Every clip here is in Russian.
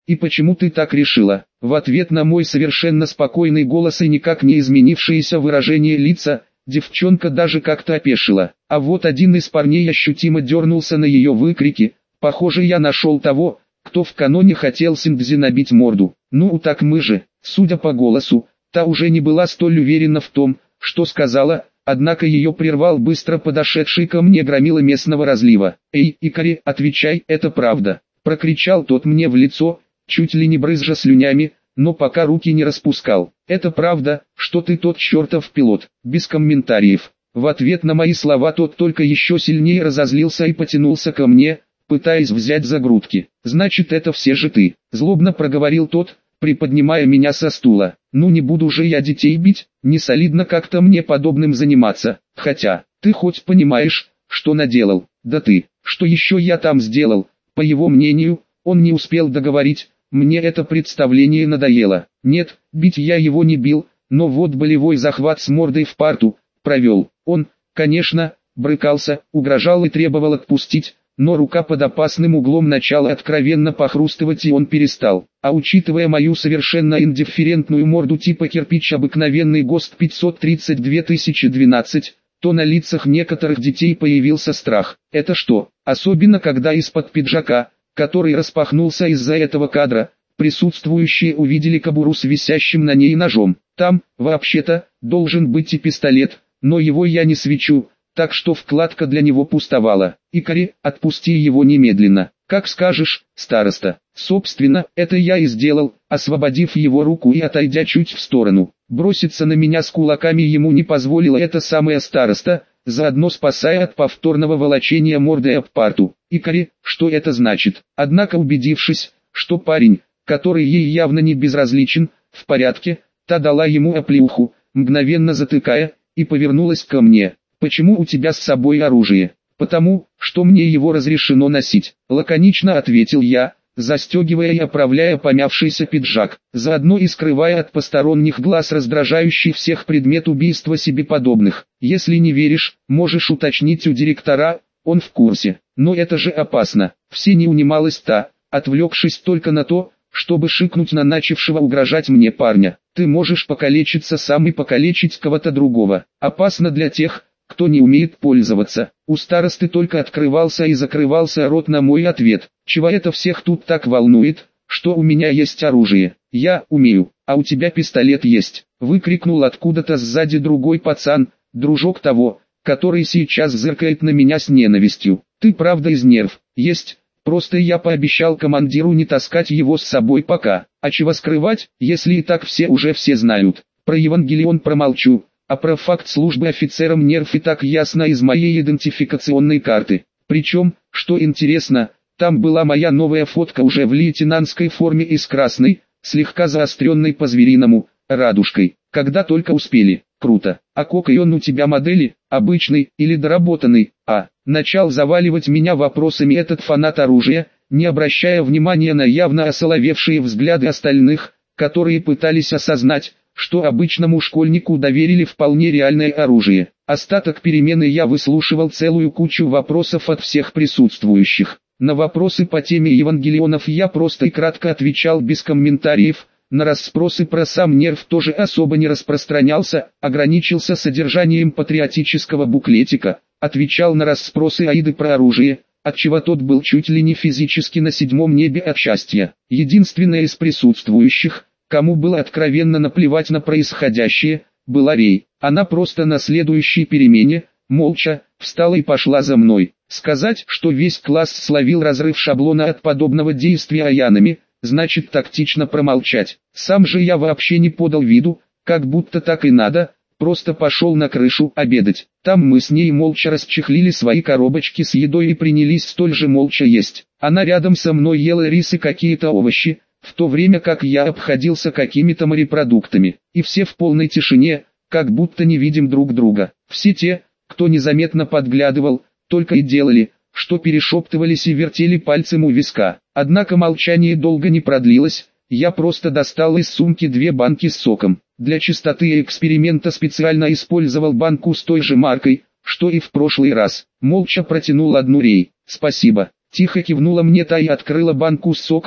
И почему ты так решила? В ответ на мой совершенно спокойный голос и никак не изменившееся выражение лица, девчонка даже как-то опешила. А вот один из парней ощутимо дернулся на ее выкрики. Похоже, я нашел того, кто в каноне хотел Синдзи набить морду. Ну так мы же, судя по голосу, та уже не была столь уверена в том, что сказала, однако ее прервал быстро подошедший ко мне громила местного разлива. «Эй, Икари, отвечай, это правда!» — прокричал тот мне в лицо, чуть ли не брызжа слюнями, но пока руки не распускал. «Это правда, что ты тот чертов пилот?» Без комментариев. В ответ на мои слова тот только еще сильнее разозлился и потянулся ко мне, пытаясь взять за грудки. «Значит, это все же ты», — злобно проговорил тот, приподнимая меня со стула. «Ну не буду же я детей бить, не солидно как-то мне подобным заниматься, хотя, ты хоть понимаешь, что наделал?» «Да ты, что еще я там сделал?» По его мнению, он не успел договорить, мне это представление надоело. Нет, бить я его не бил, но вот болевой захват с мордой в парту провел. Он, конечно, брыкался, угрожал и требовал отпустить, но рука под опасным углом начала откровенно похрустывать и он перестал. А учитывая мою совершенно индифферентную морду типа кирпич обыкновенный ГОСТ 532-2012, то на лицах некоторых детей появился страх. Это что, особенно когда из-под пиджака, который распахнулся из-за этого кадра, присутствующие увидели кобуру с висящим на ней ножом. Там, вообще-то, должен быть и пистолет, но его я не свечу, так что вкладка для него пустовала. «Икари, отпусти его немедленно». «Как скажешь, староста». Собственно, это я и сделал, освободив его руку и отойдя чуть в сторону. Броситься на меня с кулаками ему не позволила эта самая староста, заодно спасая от повторного волочения мордой об парту. «Икари, что это значит?» Однако убедившись, что парень, который ей явно не безразличен, в порядке, та дала ему оплеуху, мгновенно затыкая, и повернулась ко мне. «Почему у тебя с собой оружие?» «Потому, что мне его разрешено носить», — лаконично ответил я, застегивая и оправляя помявшийся пиджак, заодно и скрывая от посторонних глаз раздражающий всех предмет убийства себе подобных. «Если не веришь, можешь уточнить у директора, он в курсе». «Но это же опасно». Все не унималась та, отвлекшись только на то, чтобы шикнуть на начавшего угрожать мне парня. «Ты можешь покалечиться сам и покалечить кого-то другого. Опасно для тех, кто не умеет пользоваться». У старосты только открывался и закрывался рот на мой ответ. «Чего это всех тут так волнует, что у меня есть оружие?» «Я умею, а у тебя пистолет есть», — выкрикнул откуда-то сзади другой пацан, дружок того, который сейчас зыркает на меня с ненавистью. «Ты правда из нерв?» «Есть, просто я пообещал командиру не таскать его с собой пока. А чего скрывать, если и так все уже все знают?» «Про Евангелион промолчу. А про факт службы офицером нерв и так ясно из моей идентификационной карты. Причем, что интересно, там была моя новая фотка уже в лейтенантской форме и с красной, слегка заостренной по-звериному, радужкой. Когда только успели. Круто. А какой он у тебя модели, обычный или доработанный?» Начал заваливать меня вопросами этот фанат оружия, не обращая внимания на явно осоловевшие взгляды остальных, которые пытались осознать, что обычному школьнику доверили вполне реальное оружие. Остаток перемены я выслушивал целую кучу вопросов от всех присутствующих. На вопросы по теме Евангелионов я просто и кратко отвечал без комментариев, на расспросы про сам нерв тоже особо не распространялся, ограничился содержанием патриотического буклетика, отвечал на расспросы Аиды про оружие, отчего тот был чуть ли не физически на седьмом небе от счастья. Единственная из присутствующих, кому было откровенно наплевать на происходящее, была Рей. Она просто на следующей перемене, молча, встала и пошла за мной. Сказать, что весь класс словил разрыв шаблона от подобного действия аянами, значит тактично промолчать. Сам же я вообще не подал виду, как будто так и надо, просто пошел на крышу обедать. Там мы с ней молча расчехлили свои коробочки с едой и принялись столь же молча есть. Она рядом со мной ела рис и какие-то овощи, в то время как я обходился какими-то морепродуктами. И все в полной тишине, как будто не видим друг друга. Все те, кто незаметно подглядывал, только и делали, что перешептывались и вертели пальцем у виска. Однако молчание долго не продлилось, я просто достал из сумки 2 банки с соком. Для чистоты эксперимента специально использовал банку с той же маркой, что и в прошлый раз. Молча протянул одну Рей. «Спасибо». Тихо кивнула мне та и открыла банку с соком,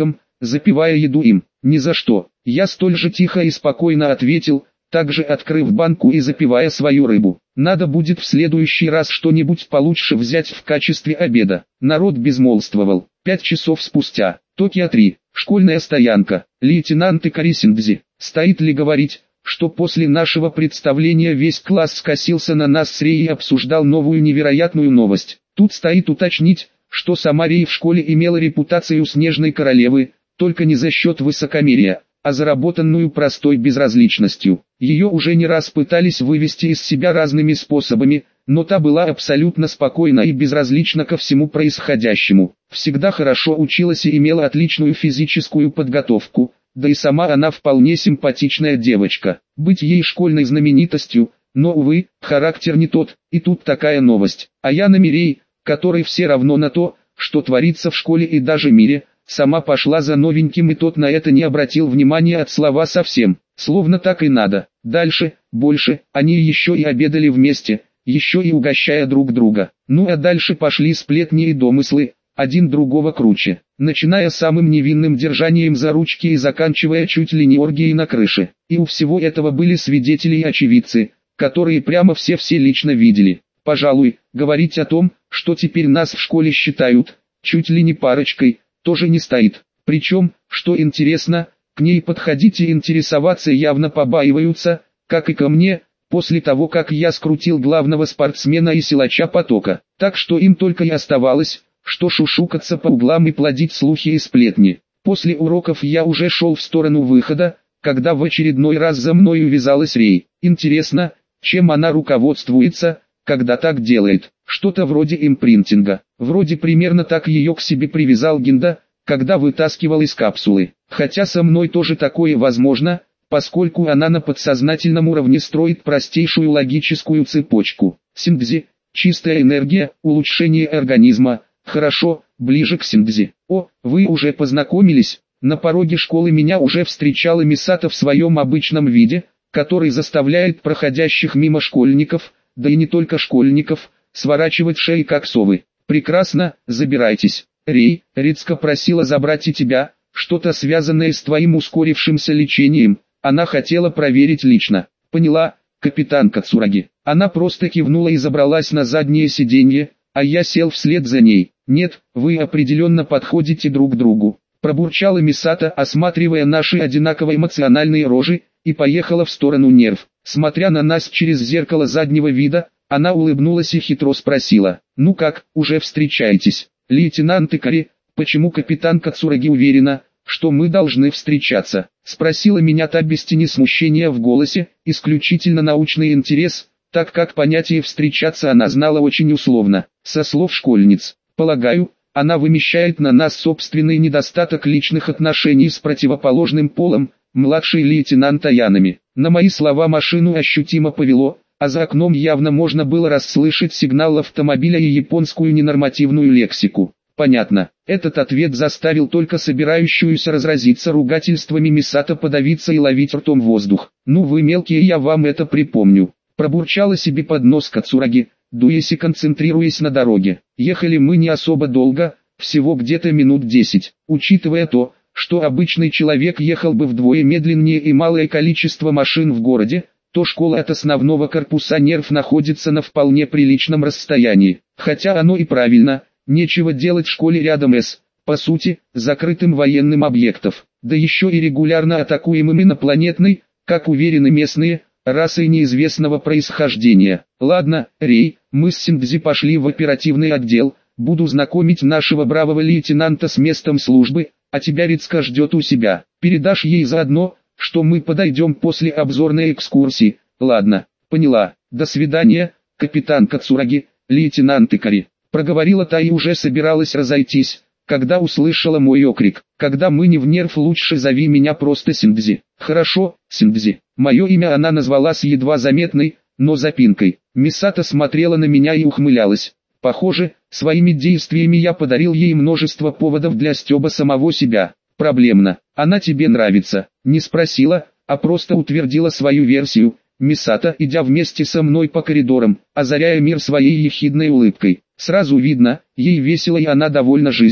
запивая еду им. Ни за что. Я столь же тихо и спокойно ответил, также открыв банку и запивая свою рыбу. Надо будет в следующий раз что-нибудь получше взять в качестве обеда. Народ безмолвствовал. 5 часов спустя. Токио-3. Школьная стоянка. Лейтенант Икари Синдзи. Стоит ли говорить, что после нашего представления весь класс скосился на нас с Рей и обсуждал новую невероятную новость. Тут стоит уточнить, что сама Рей в школе имела репутацию снежной королевы, только не за счет высокомерия, а заработанную простой безразличностью. Ее уже не раз пытались вывести из себя разными способами, но та была абсолютно спокойна и безразлична ко всему происходящему. Всегда хорошо училась и имела отличную физическую подготовку, да и сама она вполне симпатичная девочка. Быть ей школьной знаменитостью, но, увы, характер не тот, и тут такая новость. А я на Мирей, которой все равно на то, что творится в школе и даже мире, сама пошла за новеньким, и тот на это не обратил внимания от слова совсем. Словно так и надо. Дальше, больше, они еще и обедали вместе, еще и угощая друг друга. Ну а дальше пошли сплетни и домыслы, один другого круче, начиная самым невинным держанием за ручки и заканчивая чуть ли не оргией на крыше. И у всего этого были свидетели и очевидцы, которые прямо все лично видели. Пожалуй, говорить о том, что теперь нас в школе считают чуть ли не парочкой, тоже не стоит. Причем, что интересно, к ней подходить и интересоваться явно побаиваются, как и ко мне, после того как я скрутил главного спортсмена и силача потока. Так что им только и оставалось, что шушукаться по углам и плодить слухи и сплетни. После уроков я уже шел в сторону выхода, когда в очередной раз за мной увязалась Рей. Интересно, чем она руководствуется, когда так делает. Что-то вроде импринтинга. Вроде примерно так ее к себе привязал Гинда, когда вытаскивал из капсулы. Хотя со мной тоже такое возможно, поскольку она на подсознательном уровне строит простейшую логическую цепочку. Синдзи, чистая энергия, улучшение организма. Хорошо, ближе к Синдзи. О, вы уже познакомились? На пороге школы меня уже встречала Мисато в своем обычном виде, который заставляет проходящих мимо школьников, да и не только школьников, сворачивать шеи как совы. Прекрасно, забирайтесь. Рей, Рицка просила забрать и тебя, что-то связанное с твоим ускорившимся лечением, она хотела проверить лично. Поняла, капитан Кацураги. Она просто кивнула и забралась на заднее сиденье, а я сел вслед за ней. Нет, вы определенно подходите друг другу. Пробурчала Мисато, осматривая наши одинаково эмоциональные рожи, и поехала в сторону нерв. Смотря на нас через зеркало заднего вида, она улыбнулась и хитро спросила: «Ну как, уже встречаетесь?» «Лейтенант Икари, почему капитан Кацураги уверена, что мы должны встречаться?» Спросила меня та без тени смущения в голосе, исключительно научный интерес, так как понятие «встречаться» она знала очень условно, со слов школьниц. Полагаю, она вымещает на нас собственный недостаток личных отношений с противоположным полом, младший лейтенант Аянами. На мои слова машину ощутимо повело, а за окном явно можно было расслышать сигнал автомобиля и японскую ненормативную лексику. Понятно, этот ответ заставил только собирающуюся разразиться ругательствами Мисато подавиться и ловить ртом воздух. «Ну вы мелкие, я вам это припомню», — пробурчала себе под нос Кацураги, дуясь и концентрируясь на дороге. Ехали мы не особо долго, всего где-то минут 10, учитывая то, что обычный человек ехал бы вдвое медленнее и малое количество машин в городе, то школа от основного корпуса нерв находится на вполне приличном расстоянии. Хотя оно и правильно, нечего делать в школе рядом с, по сути, закрытым военным объектом, да еще и регулярно атакуемым инопланетной, как уверены местные, расой неизвестного происхождения. Ладно, Рей, мы с Синдзи пошли в оперативный отдел, буду знакомить нашего бравого лейтенанта с местом службы, а тебя Рицка ждет у себя. Передашь ей заодно, что мы подойдем после обзорной экскурсии. Ладно, поняла. До свидания, капитан Кацураги, лейтенант Икари. Проговорила та и уже собиралась разойтись, когда услышала мой окрик. Когда мы не в нерв, лучше зови меня просто Синдзи. Хорошо, Синдзи. Мое имя она назвала с едва заметной, но запинкой. Мисато смотрела на меня и ухмылялась. Похоже, своими действиями я подарил ей множество поводов для стёба самого себя. Проблемно. Она тебе нравится? Не спросила, а просто утвердила свою версию. Мисато, идя вместе со мной по коридорам, озаряя мир своей ехидной улыбкой. Сразу видно, ей весело и она довольна жизнью.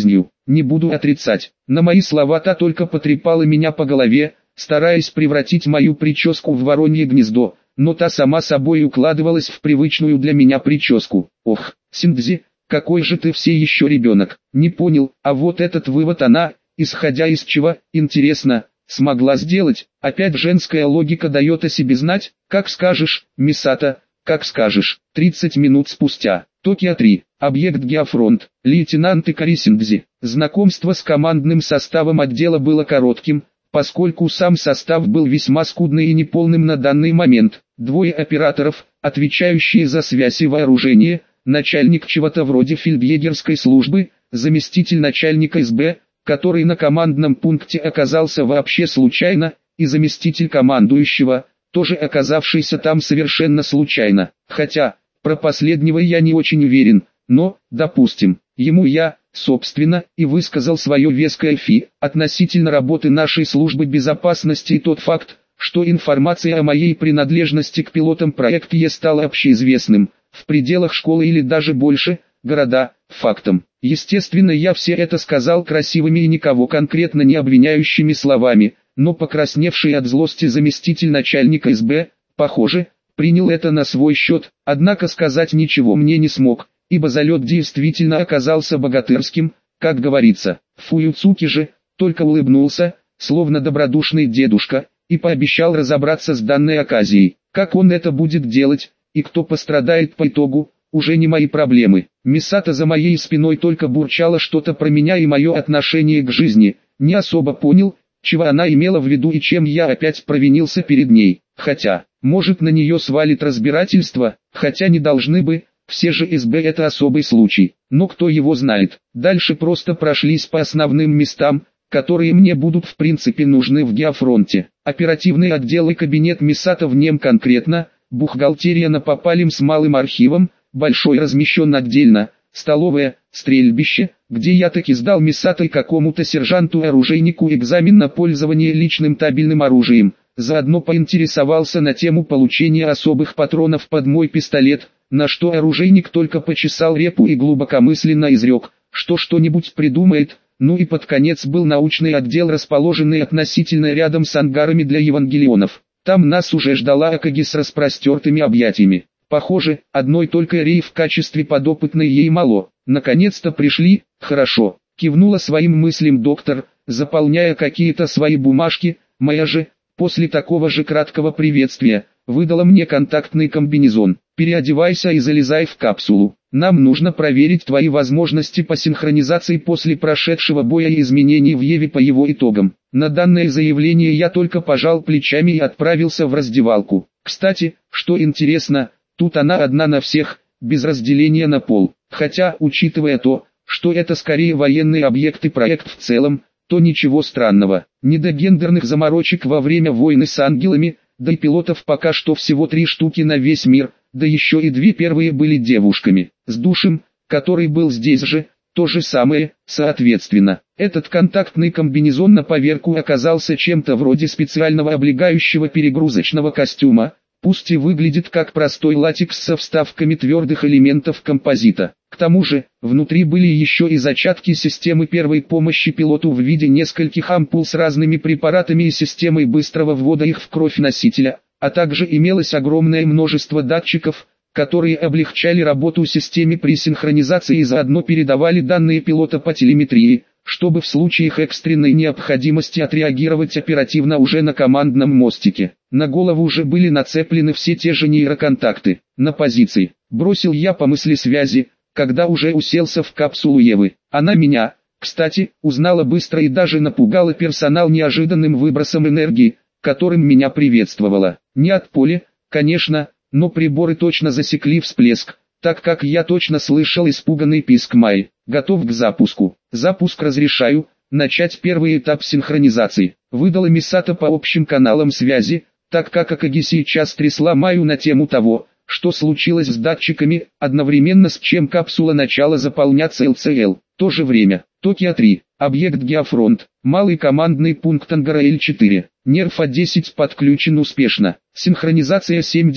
не буду отрицать. На мои слова та только потрепала меня по голове, стараясь превратить мою прическу в воронье гнездо, но та сама собой укладывалась в привычную для меня прическу. Ох, Синдзи, какой же ты все еще ребенок. Не понял, а вот этот вывод она, исходя из чего, интересно, смогла сделать. Опять женская логика дает о себе знать. Как скажешь, Мисато, как скажешь. 30 минут спустя. Токио 3. Объект Геофронт. Лейтенант Икари Синдзи. Знакомство с командным составом отдела было коротким, поскольку сам состав был весьма скудный и неполным на данный момент. Двое операторов, отвечающие за связь и вооружение, начальник чего-то вроде фельдъегерской службы, заместитель начальника СБ, который на командном пункте оказался вообще случайно, и заместитель командующего, тоже оказавшийся там совершенно случайно. Хотя, про последнего я не очень уверен, но, допустим, ему я, собственно, и высказал свое веское фи относительно работы нашей службы безопасности и тот факт, что информация о моей принадлежности к пилотам проекта Е стала общеизвестным, в пределах школы или даже больше, города, фактом. Естественно, я все это сказал красивыми и никого конкретно не обвиняющими словами, но покрасневший от злости заместитель начальника СБ, похоже, принял это на свой счет, однако сказать ничего мне не смог, ибо залет действительно оказался богатырским, как говорится. Фуюцуки же, только улыбнулся, словно добродушный дедушка, и пообещал разобраться с данной оказией. Как он это будет делать, и кто пострадает по итогу, уже не мои проблемы. Мисато за моей спиной только бурчала что-то про меня и мое отношение к жизни, не особо понял, чего она имела в виду и чем я опять провинился перед ней. Хотя, может на нее свалит разбирательство, хотя не должны бы, все же СБ это особый случай, но кто его знает. Дальше просто прошлись по основным местам, которые мне будут в принципе нужны в Геофронте. Оперативный отдел и кабинет Мисато в нем конкретно, бухгалтерия на пополам с малым архивом, большой размещен отдельно, столовая, стрельбище, где я таки сдал Мисато и какому-то сержанту-оружейнику экзамен на пользование личным табельным оружием, заодно поинтересовался на тему получения особых патронов под мой пистолет, на что оружейник только почесал репу и глубокомысленно изрек, что что-нибудь придумает. Ну и под конец был научный отдел, расположенный относительно рядом с ангарами для евангелионов. Там нас уже ждала Акаги с распростертыми объятиями. Похоже, одной только Рей в качестве подопытной ей мало. Наконец-то пришли, хорошо, кивнула своим мыслям доктор, заполняя какие-то свои бумажки. Моя же, после такого же краткого приветствия, выдала мне контактный комбинезон. Переодевайся и залезай в капсулу. Нам нужно проверить твои возможности по синхронизации после прошедшего боя и изменений в Еве по его итогам. На данное заявление я только пожал плечами и отправился в раздевалку. Кстати, что интересно, тут она одна на всех, без разделения на пол. Хотя, учитывая то, что это скорее военный объект и проект в целом, то ничего странного. Не до гендерных заморочек во время войны с ангелами, да и пилотов пока что всего 3 штуки на весь мир, да еще и 2 первые были девушками. С душем, который был здесь же, то же самое, соответственно. Этот контактный комбинезон на поверку оказался чем-то вроде специального облегающего перегрузочного костюма, пусть и выглядит как простой латекс со вставками твердых элементов композита. К тому же, внутри были еще и зачатки системы первой помощи пилоту в виде нескольких ампул с разными препаратами и системой быстрого ввода их в кровь носителя, а также имелось огромное множество датчиков, которые облегчали работу системе при синхронизации и заодно передавали данные пилота по телеметрии, чтобы в случаях экстренной необходимости отреагировать оперативно уже на командном мостике. На голову уже были нацеплены все те же нейроконтакты. На позиции. Бросил я по мысли связи, когда уже уселся в капсулу Евы. Она меня, кстати, узнала быстро и даже напугала персонал неожиданным выбросом энергии, которым меня приветствовала. Не от поля, конечно, но приборы точно засекли всплеск, так как я точно слышал испуганный писк Майи. Готов к запуску. Запуск разрешаю, начать первый этап синхронизации. Выдала Мисато по общим каналам связи, так как Акаги сейчас трясла Майю на тему того, что случилось с датчиками, одновременно с чем капсула начала заполняться ЛЦЛ. В то же время, Токио 3, объект Геофронт, малый командный пункт ангара Л4, Нерв А10 подключен успешно, синхронизация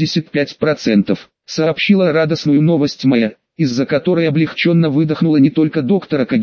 75%, сообщила радостную новость Майя, из-за которой облегченно выдохнула не только доктор Акаги,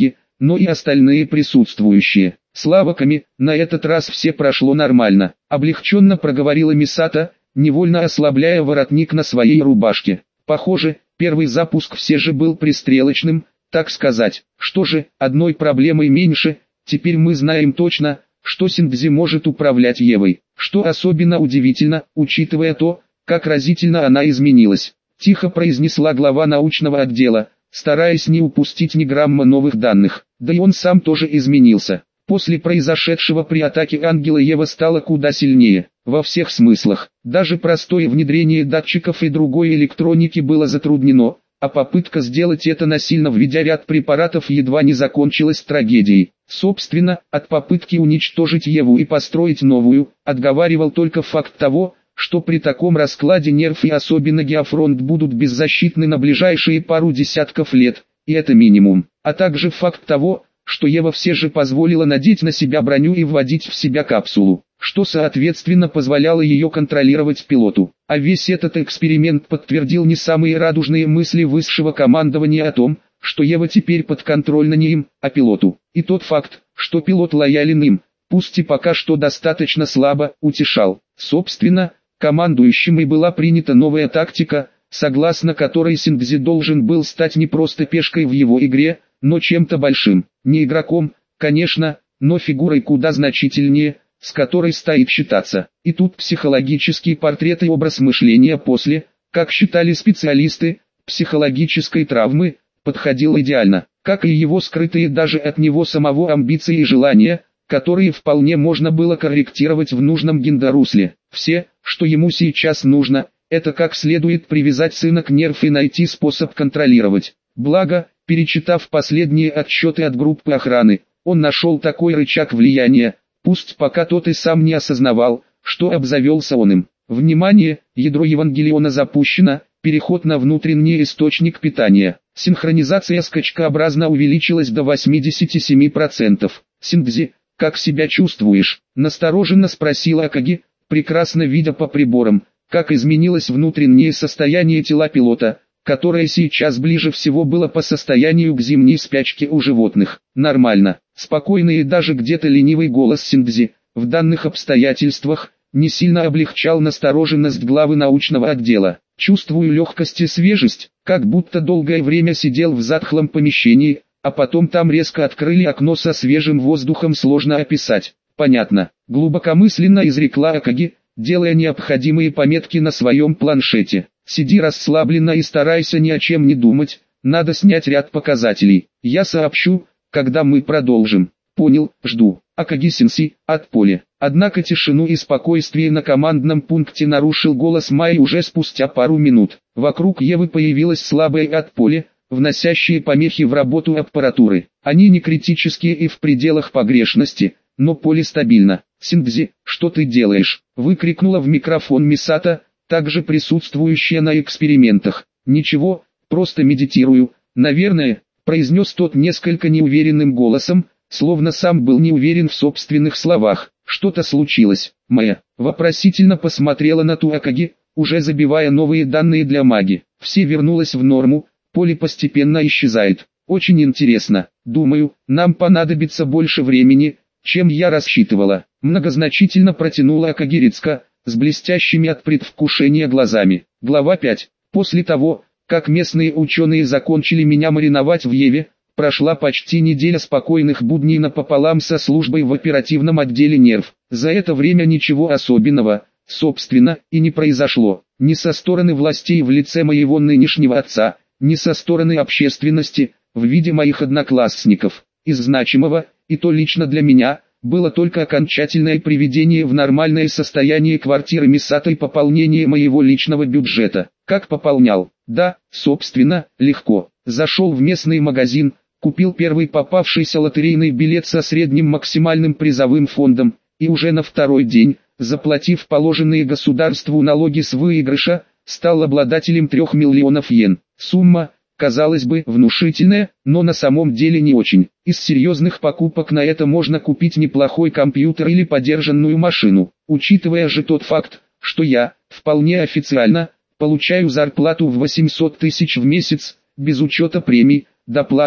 но и остальные присутствующие. Слава Ками, на этот раз все прошло нормально. Облегченно проговорила Мисата, невольно ослабляя воротник на своей рубашке. Похоже, первый запуск все же был пристрелочным, так сказать. Что же, одной проблемой меньше, теперь мы знаем точно, что Синдзи может управлять Евой. Что особенно удивительно, учитывая то, как разительно она изменилась. Тихо произнесла глава научного отдела, стараясь не упустить ни грамма новых данных. Да и он сам тоже изменился. После произошедшего при атаке Ангела Ева стала куда сильнее, во всех смыслах. Даже простое внедрение датчиков и другой электроники было затруднено, а попытка сделать это насильно введя ряд препаратов едва не закончилась трагедией. Собственно, от попытки уничтожить Еву и построить новую, отговаривал только факт того, что при таком раскладе нерв и особенно геофронт будут беззащитны на ближайшие пару десятков лет, и это минимум. А также факт того, что Ева все же позволила надеть на себя броню и вводить в себя капсулу, что соответственно позволяло ее контролировать пилоту. А весь этот эксперимент подтвердил не самые радужные мысли высшего командования о том, что Ева теперь подконтрольна не им, а пилоту. И тот факт, что пилот лоялен им, пусть и пока что достаточно слабо, утешал. Собственно, командующим и была принята новая тактика, согласно которой Синдзи должен был стать не просто пешкой в его игре, но чем-то большим. Не игроком, конечно, но фигурой куда значительнее, с которой стоит считаться. И тут психологический портрет и образ мышления после, как считали специалисты, психологической травмы, подходил идеально, как и его скрытые даже от него самого амбиции и желания, которые вполне можно было корректировать в нужном гендерусле. Все, что ему сейчас нужно, это как следует привязать сына к нерв и найти способ контролировать. Благо, перечитав последние отчеты от группы охраны, он нашел такой рычаг влияния, пусть пока тот и сам не осознавал, что обзавелся он им. Внимание, ядро Евангелиона запущено, переход на внутренний источник питания. Синхронизация скачкообразно увеличилась до 87%. Синдзи, как себя чувствуешь? Настороженно спросила Акаги, прекрасно видя по приборам, как изменилось внутреннее состояние тела пилота, которое сейчас ближе всего было по состоянию к зимней спячке у животных. Нормально, спокойный и даже где-то ленивый голос Синдзи, в данных обстоятельствах, не сильно облегчал настороженность главы научного отдела. Чувствую легкость и свежесть, как будто долгое время сидел в затхлом помещении, а потом там резко открыли окно со свежим воздухом, сложно описать. Понятно, глубокомысленно изрекла Акаги, делая необходимые пометки на своем планшете. Сиди расслабленно и старайся ни о чем не думать, надо снять ряд показателей. Я сообщу, когда мы продолжим. Понял, жду. Акаги-сенсей, от поля. Однако тишину и спокойствие на командном пункте нарушил голос Майи уже спустя пару минут. Вокруг Евы появилась слабая от поля, вносящие помехи в работу аппаратуры. Они не критические и в пределах погрешности, но поле стабильно. «Синдзи, что ты делаешь?» — выкрикнула в микрофон Мисата, также присутствующая на экспериментах. «Ничего, просто медитирую, наверное», — произнес тот несколько неуверенным голосом, словно сам был не уверен в собственных словах. «Что-то случилось, Майя?» Вопросительно посмотрела на Туакаги, уже забивая новые данные для маги. Все вернулось в норму, поле постепенно исчезает. «Очень интересно, думаю, нам понадобится больше времени, чем я рассчитывала», многозначительно протянула Акагирицка, с блестящими от предвкушения глазами. Глава 5. После того, как местные ученые закончили меня мариновать в Еве, прошла почти неделя спокойных будней напополам со службой в оперативном отделе нерв. За это время ничего особенного, собственно, и не произошло. Ни со стороны властей в лице моего нынешнего отца, ни со стороны общественности, в виде моих одноклассников. Из значимого, и то лично для меня, было только окончательное приведение в нормальное состояние квартиры Мисата и пополнение моего личного бюджета. Как пополнял? Да, собственно, легко. Зашел в местный магазин, купил первый попавшийся лотерейный билет со средним максимальным призовым фондом, и уже на второй день, заплатив положенные государству налоги с выигрыша, стал обладателем 3 миллионов йен. Сумма, казалось бы, внушительная, но на самом деле не очень. Из серьезных покупок на это можно купить неплохой компьютер или подержанную машину. Учитывая же тот факт, что я, вполне официально, получаю зарплату в 800 тысяч в месяц, без учета премий, доплат,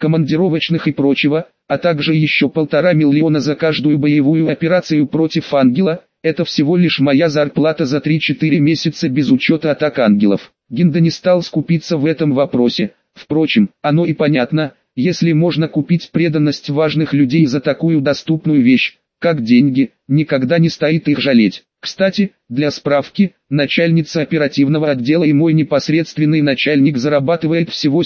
командировочных и прочего, а также еще 1,5 миллиона за каждую боевую операцию против ангела, это всего лишь моя зарплата за 3-4 месяца без учета атак ангелов. Гинда не стал скупиться в этом вопросе, впрочем, оно и понятно, если можно купить преданность важных людей за такую доступную вещь, как деньги, никогда не стоит их жалеть. Кстати, для справки, начальница оперативного отдела и мой непосредственный начальник зарабатывает всего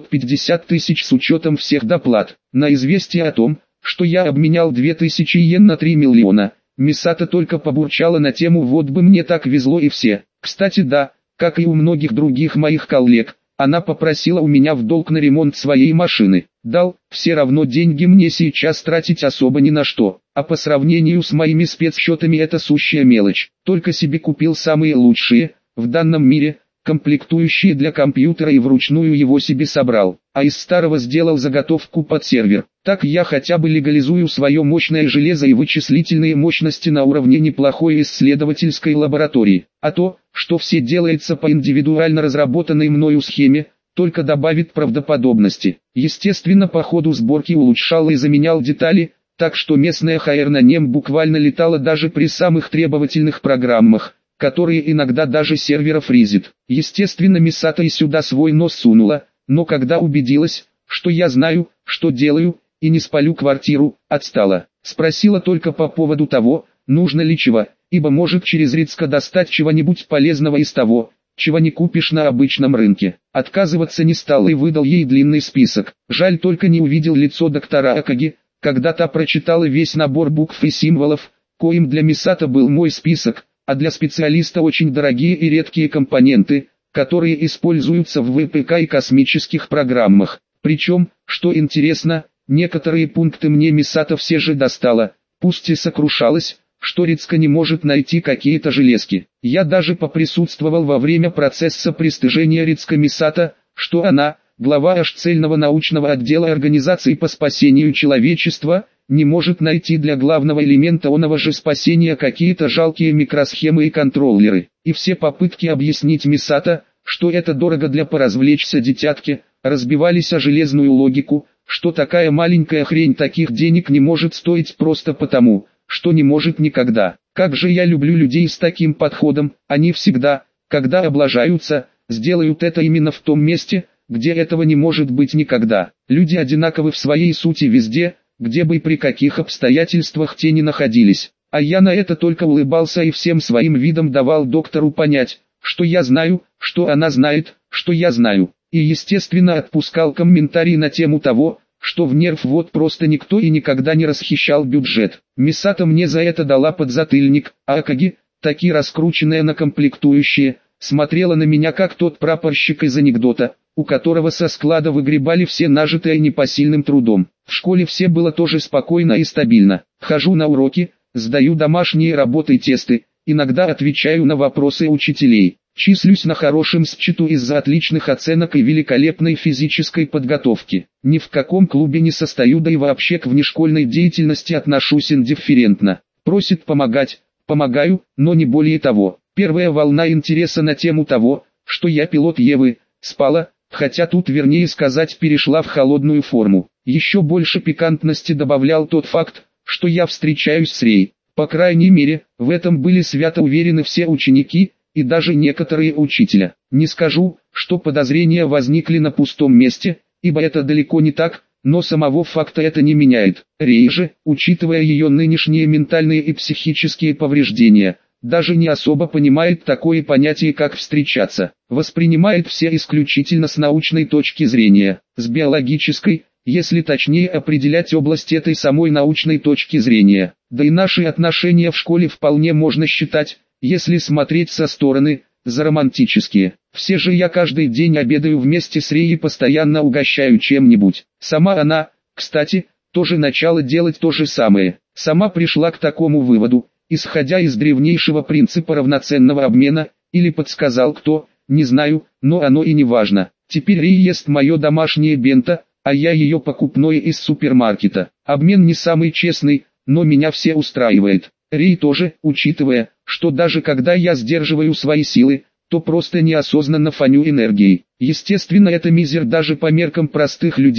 750 тысяч с учетом всех доплат. На известие о том, что я обменял 2000 йен на 3 миллиона, Мисата только побурчала на тему «вот бы мне так везло и все». Кстати да, как и у многих других моих коллег, она попросила у меня в долг на ремонт своей машины. Дал, все равно деньги мне сейчас тратить особо ни на что, а по сравнению с моими спецсчетами это сущая мелочь. Только себе купил самые лучшие, в данном мире, комплектующие для компьютера и вручную его себе собрал, а из старого сделал заготовку под сервер. Так я хотя бы легализую свое мощное железо и вычислительные мощности на уровне неплохой исследовательской лаборатории. А то, что все делается по индивидуально разработанной мною схеме, только добавит правдоподобности. Естественно, по ходу сборки улучшал и заменял детали, так что местная ХР на нем буквально летала даже при самых требовательных программах, которые иногда даже сервера фризит. Естественно, Мисата и сюда свой нос сунула, но когда убедилась, что я знаю, что делаю, и не спалю квартиру, отстала. Спросила только по поводу того, нужно ли чего, ибо может через Рицка достать чего-нибудь полезного из того, чего не купишь на обычном рынке. Отказываться не стал и выдал ей длинный список. Жаль, только не увидел лицо доктора Акаги, когда та прочитала весь набор букв и символов, коим для Мисата был мой список, а для специалиста очень дорогие и редкие компоненты, которые используются в ВПК и космических программах. Причем, что интересно, некоторые пункты мне Мисата все же достала, пусть и сокрушалась, что Рицка не может найти какие-то железки. Я даже поприсутствовал во время процесса пристыжения Рицка Мисата, что она, глава аж цельного научного отдела Организации по спасению человечества, не может найти для главного элемента оного же спасения какие-то жалкие микросхемы и контроллеры. И все попытки объяснить Мисата, что это дорого для поразвлечься детятки, разбивались о железную логику, что такая маленькая хрень таких денег не может стоить просто потому, что не может никогда. Как же я люблю людей с таким подходом, они всегда, когда облажаются, сделают это именно в том месте, где этого не может быть никогда. Люди одинаковы в своей сути везде, где бы и при каких обстоятельствах те ни находились. А я на это только улыбался и всем своим видом давал доктору понять, что я знаю, что она знает, что я знаю. И естественно отпускал комментарии на тему того, что в нерв вот просто никто и никогда не расхищал бюджет. Мисата мне за это дала подзатыльник, а Акаги, таки раскрученная на комплектующие, смотрела на меня как тот прапорщик из анекдота, у которого со склада выгребали все нажитое непосильным трудом. В школе все было тоже спокойно и стабильно. Хожу на уроки, сдаю домашние работы и тесты, иногда отвечаю на вопросы учителей. Числюсь на хорошем счету из-за отличных оценок и великолепной физической подготовки. Ни в каком клубе не состою, да и вообще к внешкольной деятельности отношусь индифферентно. Просит помогать, помогаю, но не более того. Первая волна интереса на тему того, что я пилот Евы, спала, хотя тут вернее сказать перешла в холодную форму. Еще больше пикантности добавлял тот факт, что я встречаюсь с Рей. По крайней мере, в этом были свято уверены все ученики, и даже некоторые учителя. Не скажу, что подозрения возникли на пустом месте, ибо это далеко не так, но самого факта это не меняет. Рей же, учитывая ее нынешние ментальные и психические повреждения, даже не особо понимает такое понятие как встречаться. Воспринимает все исключительно с научной точки зрения, с биологической, если точнее определять область этой самой научной точки зрения. Да и наши отношения в школе вполне можно считать, если смотреть со стороны, за романтические. Все же я каждый день обедаю вместе с Рей и постоянно угощаю чем-нибудь. Сама она, кстати, тоже начала делать то же самое. Сама пришла к такому выводу, исходя из древнейшего принципа равноценного обмена, или подсказал кто, не знаю, но оно и не важно. Теперь Рей ест мое домашнее бенто, а я ее покупное из супермаркета. Обмен не самый честный, но меня все устраивает. Рей тоже, учитывая, что даже когда я сдерживаю свои силы, то просто неосознанно фоню энергией. Естественно, это мизер даже по меркам простых людей,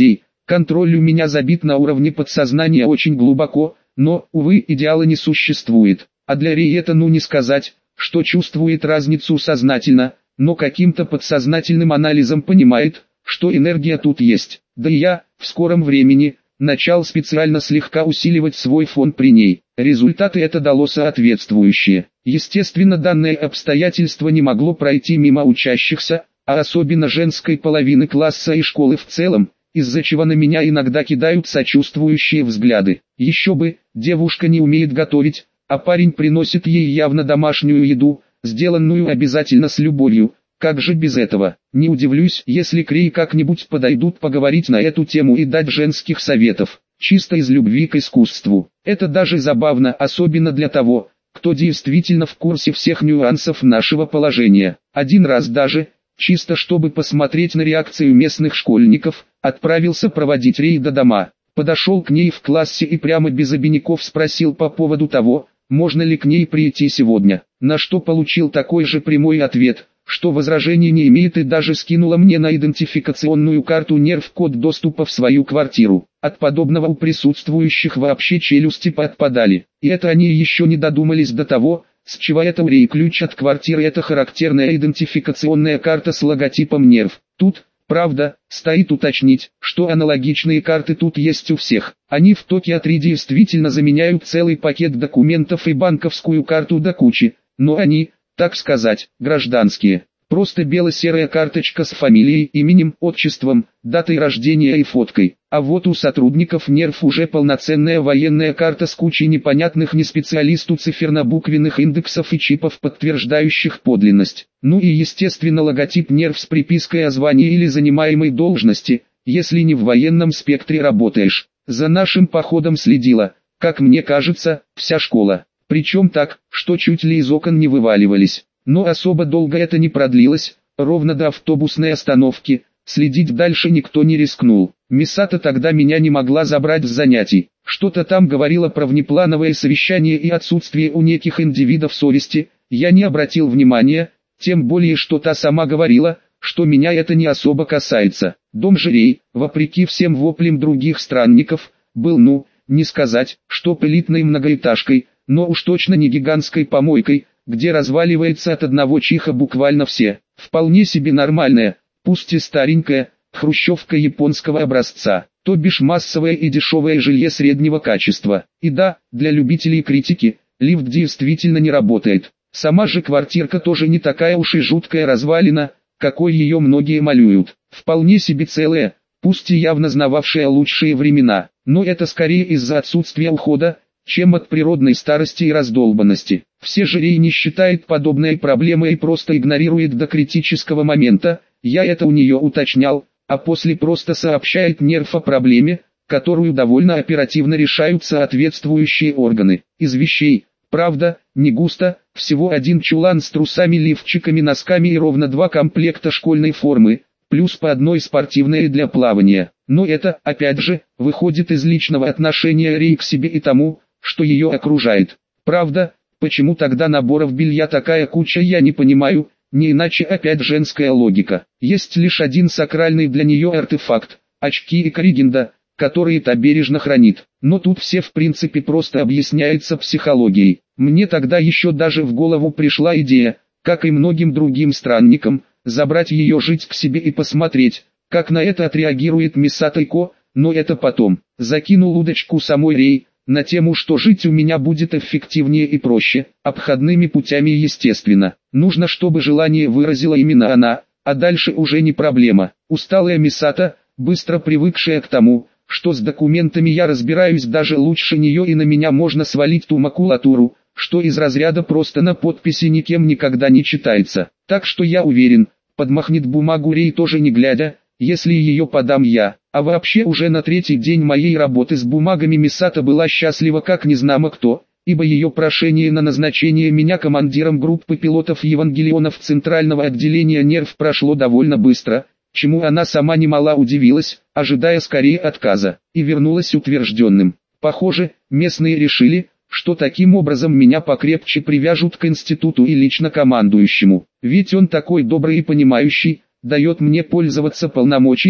Контроль у меня забит на уровне подсознания очень глубоко, но, увы, идеала не существует. А для Рей это не сказать, что чувствует разницу сознательно, но каким-то подсознательным анализом понимает, что энергия тут есть. Да и я, в скором времени, начал специально слегка усиливать свой фон при ней. Результаты это дало соответствующие. Естественно, данное обстоятельство не могло пройти мимо учащихся, а особенно женской половины класса и школы в целом, из-за чего на меня иногда кидают сочувствующие взгляды. Еще бы, девушка не умеет готовить, а парень приносит ей явно домашнюю еду, сделанную обязательно с любовью. Как же без этого? Не удивлюсь, если к Рей как-нибудь подойдут поговорить на эту тему и дать женских советов, чисто из любви к искусству. Это даже забавно, особенно для того, кто действительно в курсе всех нюансов нашего положения. Один раз даже, чисто чтобы посмотреть на реакцию местных школьников, отправился проводить Рей до дома. Подошел к ней в классе и прямо без обиняков спросил по поводу того, можно ли к ней прийти сегодня, на что получил такой же прямой ответ, что возражений не имеет, и даже скинула мне на идентификационную карту нерв-код доступа в свою квартиру. От подобного у присутствующих вообще челюсти поотпадали. И это они еще не додумались до того, с чего это у Рей ключ от квартиры, это характерная идентификационная карта с логотипом нерв. Тут, правда, стоит уточнить, что аналогичные карты тут есть у всех. Они в Токио 3 действительно заменяют целый пакет документов и банковскую карту до кучи, но они, так сказать, гражданские. Просто бело-серая карточка с фамилией, именем, отчеством, датой рождения и фоткой. А вот у сотрудников нерв уже полноценная военная карта с кучей непонятных не специалисту циферно-буквенных индексов и чипов, подтверждающих подлинность. Ну и естественно логотип нерв с припиской о звании или занимаемой должности, если не в военном спектре работаешь. За нашим походом следила, как мне кажется, вся школа. Причем так, что чуть ли из окон не вываливались. Но особо долго это не продлилось, ровно до автобусной остановки, следить дальше никто не рискнул. Мисата тогда меня не могла забрать с занятий. Что-то там говорила про внеплановое совещание и отсутствие у неких индивидов совести, я не обратил внимания, тем более что та сама говорила, что меня это не особо касается. Дом же Рей, вопреки всем воплям других странников, был не сказать, что элитной многоэтажкой, но уж точно не гигантской помойкой, где разваливается от одного чиха буквально все. Вполне себе нормальная, пусть и старенькая, хрущевка японского образца, то бишь массовое и дешевое жилье среднего качества. И да, для любителей критики, лифт действительно не работает. Сама же квартирка тоже не такая уж и жуткая развалина, какой ее многие малюют. Вполне себе целая, пусть и явно знававшая лучшие времена, но это скорее из-за отсутствия ухода, чем от природной старости и раздолбанности. Все же Рей не считает подобной проблемой и просто игнорирует до критического момента, я это у нее уточнял, а после просто сообщает нерв о проблеме, которую довольно оперативно решают соответствующие органы. Из вещей, правда, не густо, всего один чулан с трусами, лифчиками, носками и ровно 2 комплекта школьной формы, плюс по одной спортивной для плавания. Но это, опять же, выходит из личного отношения Рей к себе и тому, что ее окружает. Правда, почему тогда наборов белья такая куча, я не понимаю, не иначе опять женская логика. Есть лишь один сакральный для нее артефакт – очки и корригенда, которые та бережно хранит. Но тут все в принципе просто объясняется психологией. Мне тогда еще даже в голову пришла идея, как и многим другим странникам, забрать ее жить к себе и посмотреть, как на это отреагирует Мисата Ко, но это потом. Закинул удочку самой Рей, на тему, что жить у меня будет эффективнее и проще, обходными путями естественно. Нужно, чтобы желание выразила именно она, а дальше уже не проблема. Усталая Мисата, быстро привыкшая к тому, что с документами я разбираюсь даже лучше нее и на меня можно свалить ту макулатуру, что из разряда просто на подписи никем никогда не читается. Так что я уверен, подмахнет бумагу Рей тоже не глядя, если ее подам я. А вообще уже на 3-й день моей работы с бумагами Мисата была счастлива как незнамо кто, ибо ее прошение на назначение меня командиром группы пилотов-евангелионов Центрального отделения нерв прошло довольно быстро, чему она сама немало удивилась, ожидая скорее отказа, и вернулась утвержденным. Похоже, местные решили, что таким образом меня покрепче привяжут к институту и лично командующему, ведь он такой добрый и понимающий, дает мне пользоваться полномочиями,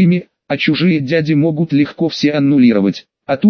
а чужие дяди могут легко все аннулировать.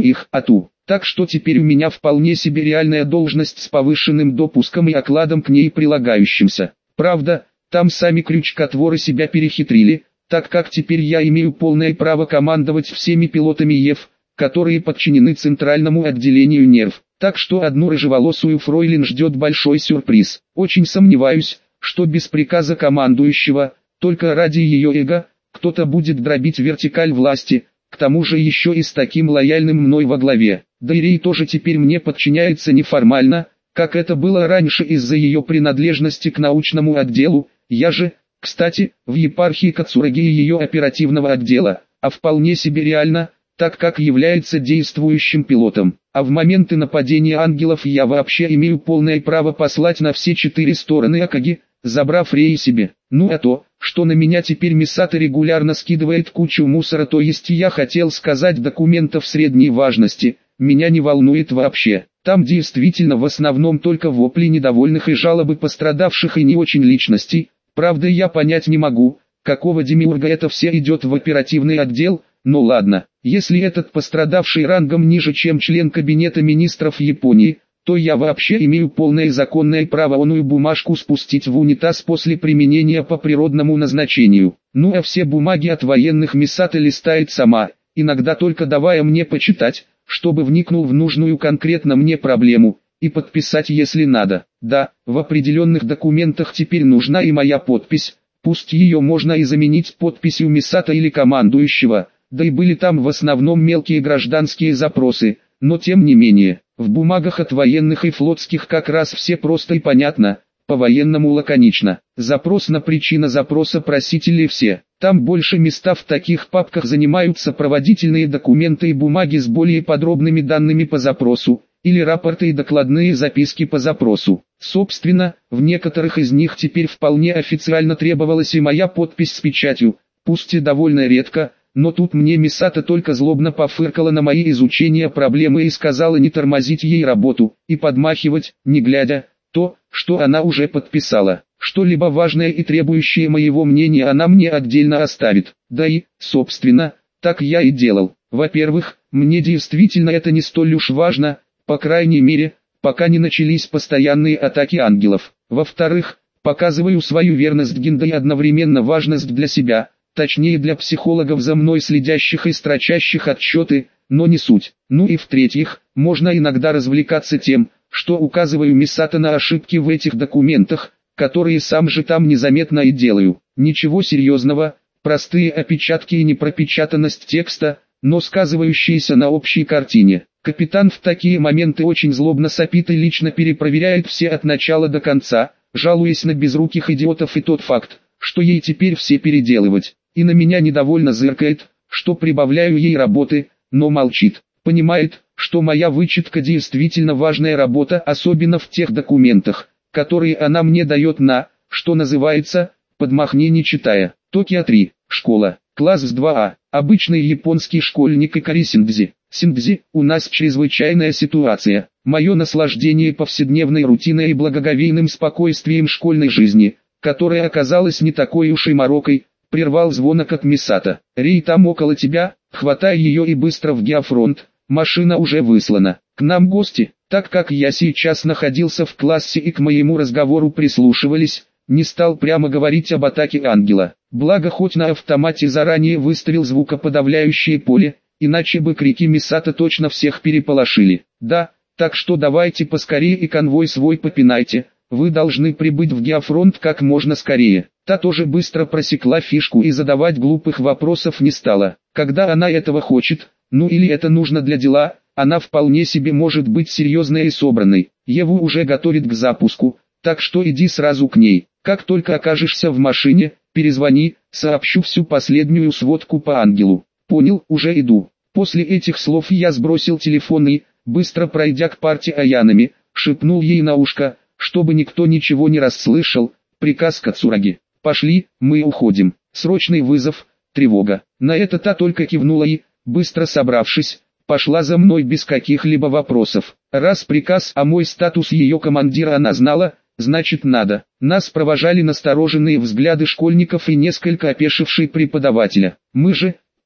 Ату. Так что теперь у меня вполне себе реальная должность с повышенным допуском и окладом к ней прилагающимся. Правда, там сами крючкотворы себя перехитрили, так как теперь я имею полное право командовать всеми пилотами ЕФ, которые подчинены центральному отделению нерв. Так что одну рыжеволосую фройлен ждет большой сюрприз. Очень сомневаюсь, что без приказа командующего, только ради ее эго, кто-то будет дробить вертикаль власти, к тому же еще и с таким лояльным мной во главе. Да и Рей тоже теперь мне подчиняется неформально, как это было раньше из-за ее принадлежности к научному отделу. Я же, кстати, в епархии Кацураги и ее оперативного отдела, а вполне себе реально, так как является действующим пилотом. А в моменты нападения ангелов я вообще имею полное право послать на все 4 стороны Акаги, забрав Рей себе. Ну а то, что на меня теперь Мисато регулярно скидывает кучу мусора, то есть я хотел сказать документов средней важности, меня не волнует вообще. Там действительно в основном только вопли недовольных и жалобы пострадавших и не очень личностей. Правда, я понять не могу, какого демиурга это все идет в оперативный отдел, но ладно. Если этот пострадавший рангом ниже, чем член кабинета министров Японии, то я вообще имею полное законное право оную бумажку спустить в унитаз после применения по природному назначению. Ну а все бумаги от военных Мисато листает сама, иногда только давая мне почитать, чтобы вникнул в нужную конкретно мне проблему, и подписать если надо. Да, в определенных документах теперь нужна и моя подпись, пусть ее можно и заменить подписью Мисато или командующего, да и были там в основном мелкие гражданские запросы, но тем не менее, в бумагах от военных и флотских как раз все просто и понятно, по-военному лаконично. Запрос на причина запроса просители все. Там больше места в таких папках занимают сопроводительные документы и бумаги с более подробными данными по запросу, или рапорты и докладные записки по запросу. Собственно, в некоторых из них теперь вполне официально требовалась и моя подпись с печатью, пусть и довольно редко, но тут мне Мисато только злобно пофыркала на мои изучения проблемы и сказала не тормозить ей работу, и подмахивать, не глядя, то, что она уже подписала. Что-либо важное и требующее моего мнения она мне отдельно оставит. Да и, собственно, так я и делал. Во-первых, мне действительно это не столь уж важно, по крайней мере, пока не начались постоянные атаки ангелов. Во-вторых, показываю свою верность Гинда и одновременно важность для себя, точнее для психологов за мной следящих и строчащих отчеты, но не суть. Ну и в-третьих, можно иногда развлекаться тем, что указываю Мисато на ошибки в этих документах, которые сам же там незаметно и делаю. Ничего серьезного, простые опечатки и непропечатанность текста, но сказывающиеся на общей картине. Капитан в такие моменты очень злобно сопит и лично перепроверяет все от начала до конца, жалуясь на безруких идиотов и тот факт, что ей теперь все переделывать. И на меня недовольно зыркает, что прибавляю ей работы, но молчит. Понимает, что моя вычетка действительно важная работа, особенно в тех документах, которые она мне дает на, что называется, подмахни не читая. Токио 3, школа, класс с 2А, обычный японский школьник Икари Синдзи. Синдзи, у нас чрезвычайная ситуация. Мое наслаждение повседневной рутиной и благоговейным спокойствием школьной жизни, которая оказалась не такой уж и морокой, прервал звонок от Мисато. Рей там около тебя, хватай ее и быстро в геофронт, машина уже выслана. К нам гости, так как я сейчас находился в классе и к моему разговору прислушивались, не стал прямо говорить об атаке ангела. Благо хоть на автомате заранее выставил звукоподавляющее поле, иначе бы крики Мисато точно всех переполошили. Да, так что давайте поскорее и конвой свой попинайте, вы должны прибыть в геофронт как можно скорее. Та тоже быстро просекла фишку и задавать глупых вопросов не стала. Когда она этого хочет, ну или это нужно для дела, она вполне себе может быть серьезной и собранной. Еву уже готовит к запуску, так что иди сразу к ней. Как только окажешься в машине, перезвони, сообщу всю последнюю сводку по ангелу. Понял, уже иду. После этих слов я сбросил телефон и, быстро пройдя к парте Аянами, шепнул ей на ушко, чтобы никто ничего не расслышал, приказ Кацураги. Пошли, мы уходим. Срочный вызов, тревога. На это та только кивнула и, быстро собравшись, пошла за мной без каких-либо вопросов. Раз приказ, а мой статус ее командира она знала, значит надо. Нас провожали настороженные взгляды школьников и несколько опешивший преподавателя. Мы же,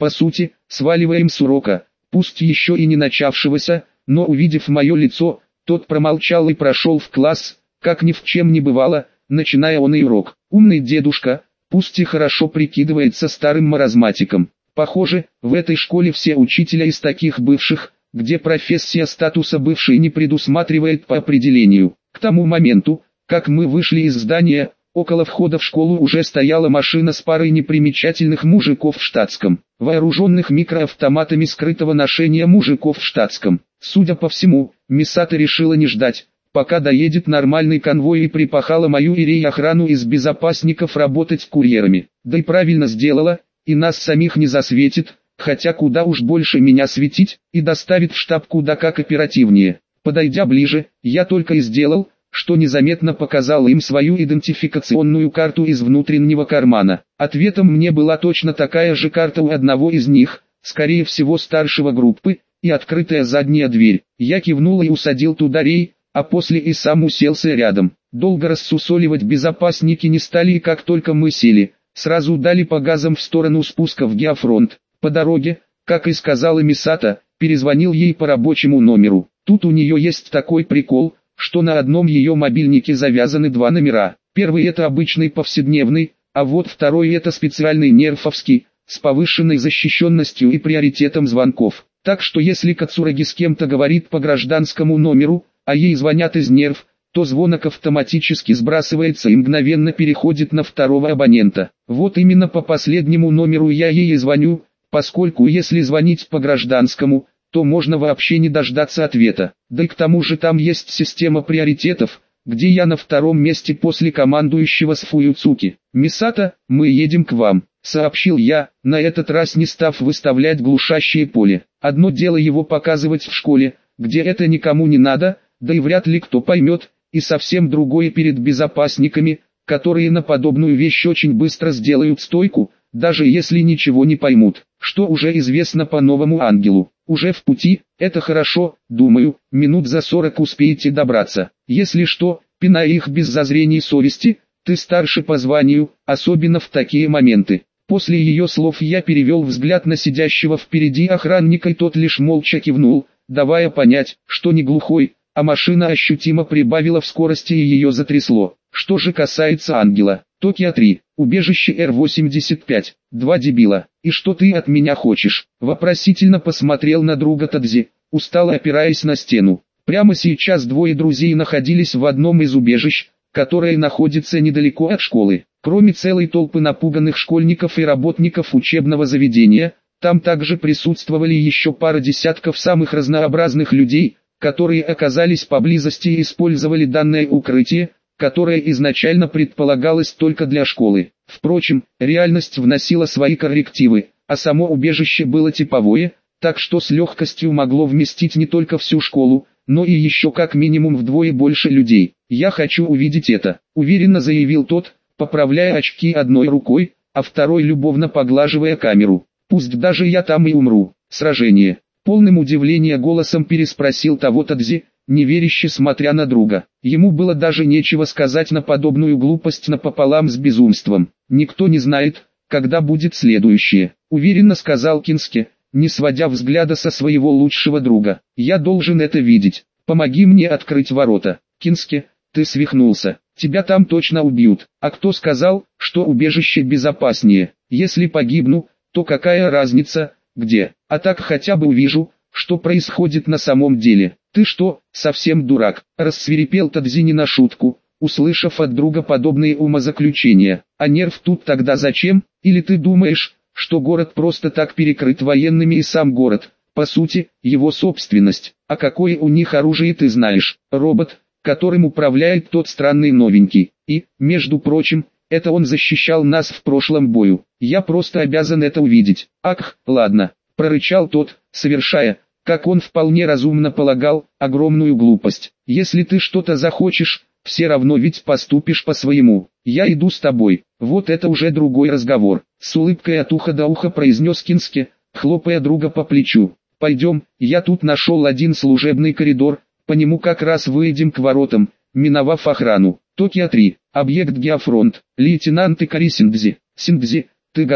По сути, сваливаем с урока, пусть еще и не начавшегося, но увидев мое лицо, тот промолчал и прошел в класс, как ни в чем не бывало, начиная он и урок. Умный дедушка, пусть и хорошо прикидывается старым маразматиком. Похоже, в этой школе все учителя из таких бывших, где профессия статуса бывший не предусматривает по определению. К тому моменту, как мы вышли из здания, около входа в школу уже стояла машина с парой непримечательных мужиков в штатском, вооруженных микроавтоматами скрытого ношения мужиков в штатском. Судя по всему, Мисата решила не ждать, пока доедет нормальный конвой, и припахала мою и охрану из безопасников работать курьерами. Да и правильно сделала, и нас самих не засветит, хотя куда уж больше меня светить, и доставит в штаб куда как оперативнее. Подойдя ближе, я только и сделал, что незаметно показал им свою идентификационную карту из внутреннего кармана. Ответом мне была точно такая же карта у одного из них, скорее всего старшего группы, и открытая задняя дверь. Я кивнул и усадил туда Рей, а после и сам уселся рядом. Долго рассусоливать безопасники не стали, и как только мы сели, сразу дали по газам в сторону спуска в Геофронт. По дороге, как и сказала Мисата, перезвонил ей по рабочему номеру. Тут у нее есть такой прикол, что на одном ее мобильнике завязаны два номера. Первый это обычный повседневный, а вот второй это специальный нерфовский, с повышенной защищенностью и приоритетом звонков. Так что если Кацураги с кем-то говорит по гражданскому номеру, а ей звонят из нерв, то звонок автоматически сбрасывается и мгновенно переходит на второго абонента. Вот именно по последнему номеру я ей и звоню, поскольку если звонить по гражданскому, то можно вообще не дождаться ответа. Да и к тому же там есть система приоритетов, где я на втором месте после командующего с Фуюцуки. «Мисата, мы едем к вам», — сообщил я, на этот раз не став выставлять глушащее поле. Одно дело его показывать в школе, где это никому не надо, да и вряд ли кто поймет, и совсем другое перед безопасниками, которые на подобную вещь очень быстро сделают стойку, даже если ничего не поймут, что уже известно по новому ангелу. Уже в пути, это хорошо, думаю, минут за 40 успеете добраться. Если что, пинай их без зазрений совести, ты старше по званию, особенно в такие моменты. После ее слов я перевел взгляд на сидящего впереди охранника, и тот лишь молча кивнул, давая понять, что не глухой, а машина ощутимо прибавила в скорости и ее затрясло. Что же касается ангела, Токио-3, убежище Р-85, два дебила, и что ты от меня хочешь? Вопросительно посмотрел на друга Тадзи, устало опираясь на стену. Прямо сейчас двое друзей находились в одном из убежищ, которое находится недалеко от школы. Кроме целой толпы напуганных школьников и работников учебного заведения, там также присутствовали еще пара десятков самых разнообразных людей, которые оказались поблизости и использовали данное укрытие, которое изначально предполагалось только для школы. Впрочем, реальность вносила свои коррективы, а само убежище было типовое, так что с легкостью могло вместить не только всю школу, но и еще как минимум вдвое больше людей. «Я хочу увидеть это», — уверенно заявил тот, поправляя очки одной рукой, а второй любовно поглаживая камеру. «Пусть даже я там и умру». «Сражение», — полным удивления голосом переспросил того Тадзи, неверяще смотря на друга. Ему было даже нечего сказать на подобную глупость напополам с безумством. «Никто не знает, когда будет следующее», — уверенно сказал Кински, не сводя взгляда со своего лучшего друга. «Я должен это видеть. Помоги мне открыть ворота». «Кински, ты свихнулся. Тебя там точно убьют. А кто сказал, что убежище безопаснее? Если погибну, то какая разница, где? А так хотя бы увижу, что происходит на самом деле». «Ты что, совсем дурак?» — рассвирепел Тадзи не на шутку, услышав от друга подобные умозаключения. «А нерв тут тогда зачем? Или ты думаешь, что город просто так перекрыт военными, и сам город, по сути, его собственность? А какое у них оружие ты знаешь? Робот, которым управляет тот странный новенький. И, между прочим, это он защищал нас в прошлом бою. Я просто обязан это увидеть». «Ах, ладно», — прорычал тот, совершая, как он вполне разумно полагал, огромную глупость. «Если ты что-то захочешь, все равно ведь поступишь по-своему. Я иду с тобой». «Вот это уже другой разговор», — с улыбкой от уха до уха произнес Кински, хлопая друга по плечу. «Пойдем, я тут нашел один служебный коридор, по нему как раз выйдем к воротам, миновав охрану». Токио-3, объект Геофронт, лейтенант Икари Синдзи. «Синдзи, ты готов?»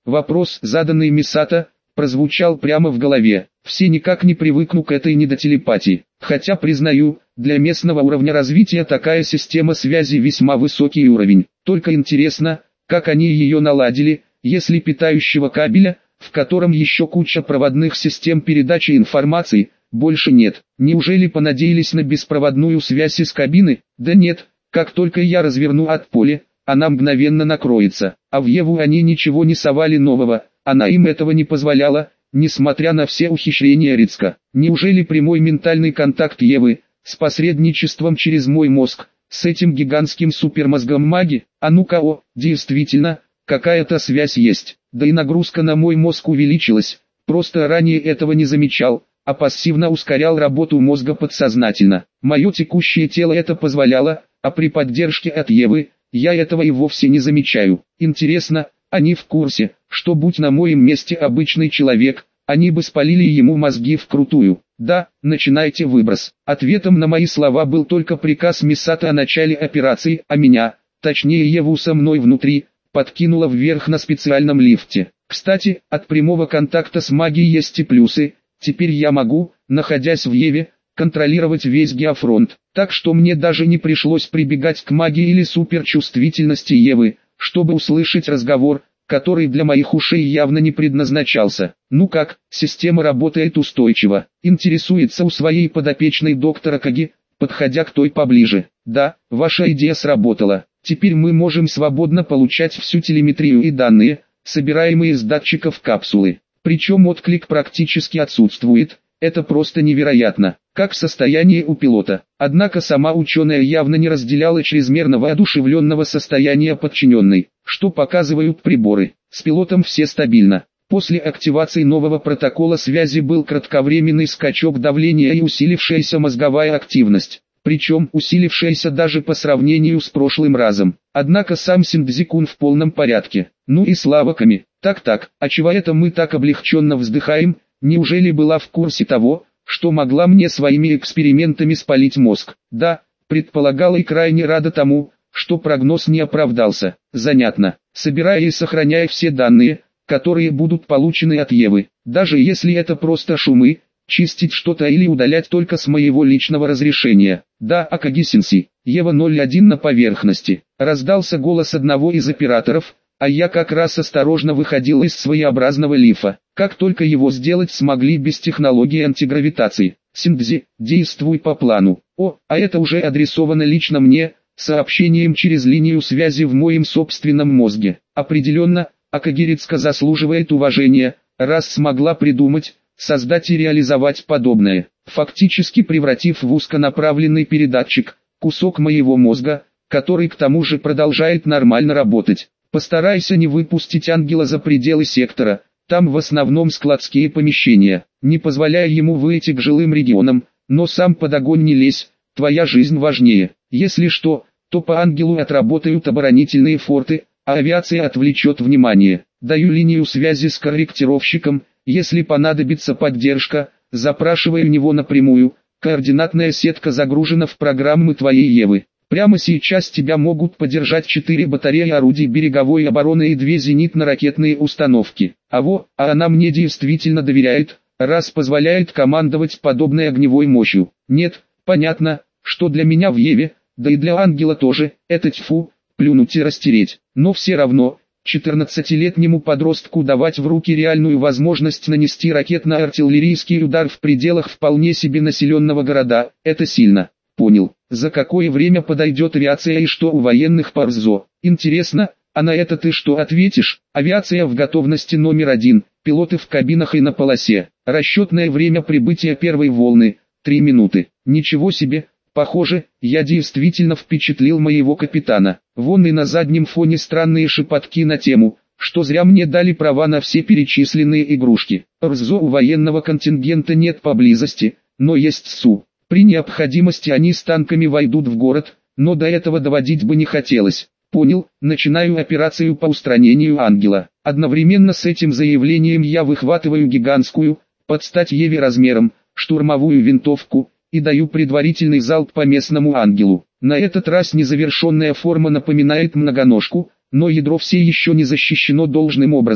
Вопрос, заданный Мисато, прозвучал прямо в голове. Все никак не привыкну к этой недотелепатии. Хотя, признаю, для местного уровня развития такая система связи весьма высокий уровень. Только интересно, как они ее наладили, если питающего кабеля, в котором еще куча проводных систем передачи информации, больше нет. Неужели понадеялись на беспроводную связь из кабины? Да нет, как только я разверну от поля, она мгновенно накроется. А в Еву они ничего не совали нового, она им этого не позволяла, несмотря на все ухищрения Рицка. Неужели прямой ментальный контакт Евы, с посредничеством через мой мозг, с этим гигантским супермозгом маги? А ну-ка, действительно, какая-то связь есть. Да и нагрузка на мой мозг увеличилась, просто ранее этого не замечал, а пассивно ускорял работу мозга подсознательно. Мое текущее тело это позволяло, а при поддержке от Евы, я этого и вовсе не замечаю. Интересно, они в курсе, что будь на моем месте обычный человек, они бы спалили ему мозги вкрутую. Да, начинайте выброс. Ответом на мои слова был только приказ Мисато о начале операции, а меня, точнее Еву со мной внутри, подкинуло вверх на специальном лифте. Кстати, от прямого контакта с магией есть и плюсы. Теперь я могу, находясь в Еве, контролировать весь геофронт. Так что мне даже не пришлось прибегать к магии или суперчувствительности Евы, чтобы услышать разговор, который для моих ушей явно не предназначался. Ну как, система работает устойчиво. Интересуется у своей подопечной доктора Каги, подходя к той поближе. Да, ваша идея сработала. Теперь мы можем свободно получать всю телеметрию и данные, собираемые с датчиков капсулы. Причем отклик практически отсутствует. Это просто невероятно, как состояние у пилота. Однако сама ученая явно не разделяла чрезмерного одушевленного состояния подчиненной, что показывают приборы. С пилотом все стабильно. После активации нового протокола связи был кратковременный скачок давления и усилившаяся мозговая активность. Причем усилившаяся даже по сравнению с прошлым разом. Однако сам Синдзикун в полном порядке. Ну и слава Ками. Так, а чего это мы так облегченно вздыхаем? Неужели была в курсе того, что могла мне своими экспериментами спалить мозг? Да, предполагала и крайне рада тому, что прогноз не оправдался. Занятно. Собирая и сохраняя все данные, которые будут получены от Евы. Даже если это просто шумы, чистить что-то или удалять только с моего личного разрешения. Да, Акаги-сенсей, Ева-01 на поверхности. Раздался голос одного из операторов, а я как раз осторожно выходил из своеобразного лифа. Как только его сделать смогли без технологии антигравитации. Синдзи, действуй по плану. А это уже адресовано лично мне, сообщением через линию связи в моем собственном мозге. Определенно, Акагирицка заслуживает уважения, раз смогла придумать, создать и реализовать подобное, фактически превратив в узконаправленный передатчик, кусок моего мозга, который к тому же продолжает нормально работать. Постарайся не выпустить ангела за пределы сектора, там в основном складские помещения, не позволяя ему выйти к жилым регионам, но сам под огонь не лезь, твоя жизнь важнее. Если что, то по ангелу отработают оборонительные форты, а авиация отвлечет внимание. Даю линию связи с корректировщиком, если понадобится поддержка, запрашивай у него напрямую, координатная сетка загружена в программы твоей Евы. Прямо сейчас тебя могут поддержать 4 батареи орудий береговой обороны и 2 зенитно-ракетные установки. А она мне действительно доверяет, раз позволяет командовать подобной огневой мощью. Нет, понятно, что для меня в Еве, да и для ангела тоже, это тьфу, плюнуть и растереть. Но все равно, 14-летнему подростку давать в руки реальную возможность нанести ракетно-артиллерийский удар в пределах вполне себе населенного города, это сильно. Понял, за какое время подойдет авиация и что у военных по РЗО. Интересно, а на это ты что ответишь? Авиация в готовности номер 1, пилоты в кабинах и на полосе. Расчетное время прибытия первой волны, 3 минуты. Ничего себе, похоже, я действительно впечатлил моего капитана. Вон и на заднем фоне странные шепотки на тему, что зря мне дали права на все перечисленные игрушки. РЗО у военного контингента нет поблизости, но есть СУ. При необходимости они с танками войдут в город, но до этого доводить бы не хотелось. Понял, начинаю операцию по устранению ангела. Одновременно с этим заявлением я выхватываю гигантскую, под стать Еве размером, штурмовую винтовку, и даю предварительный залп по местному ангелу. На этот раз незавершенная форма напоминает многоножку, но ядро все еще не защищено должным образом.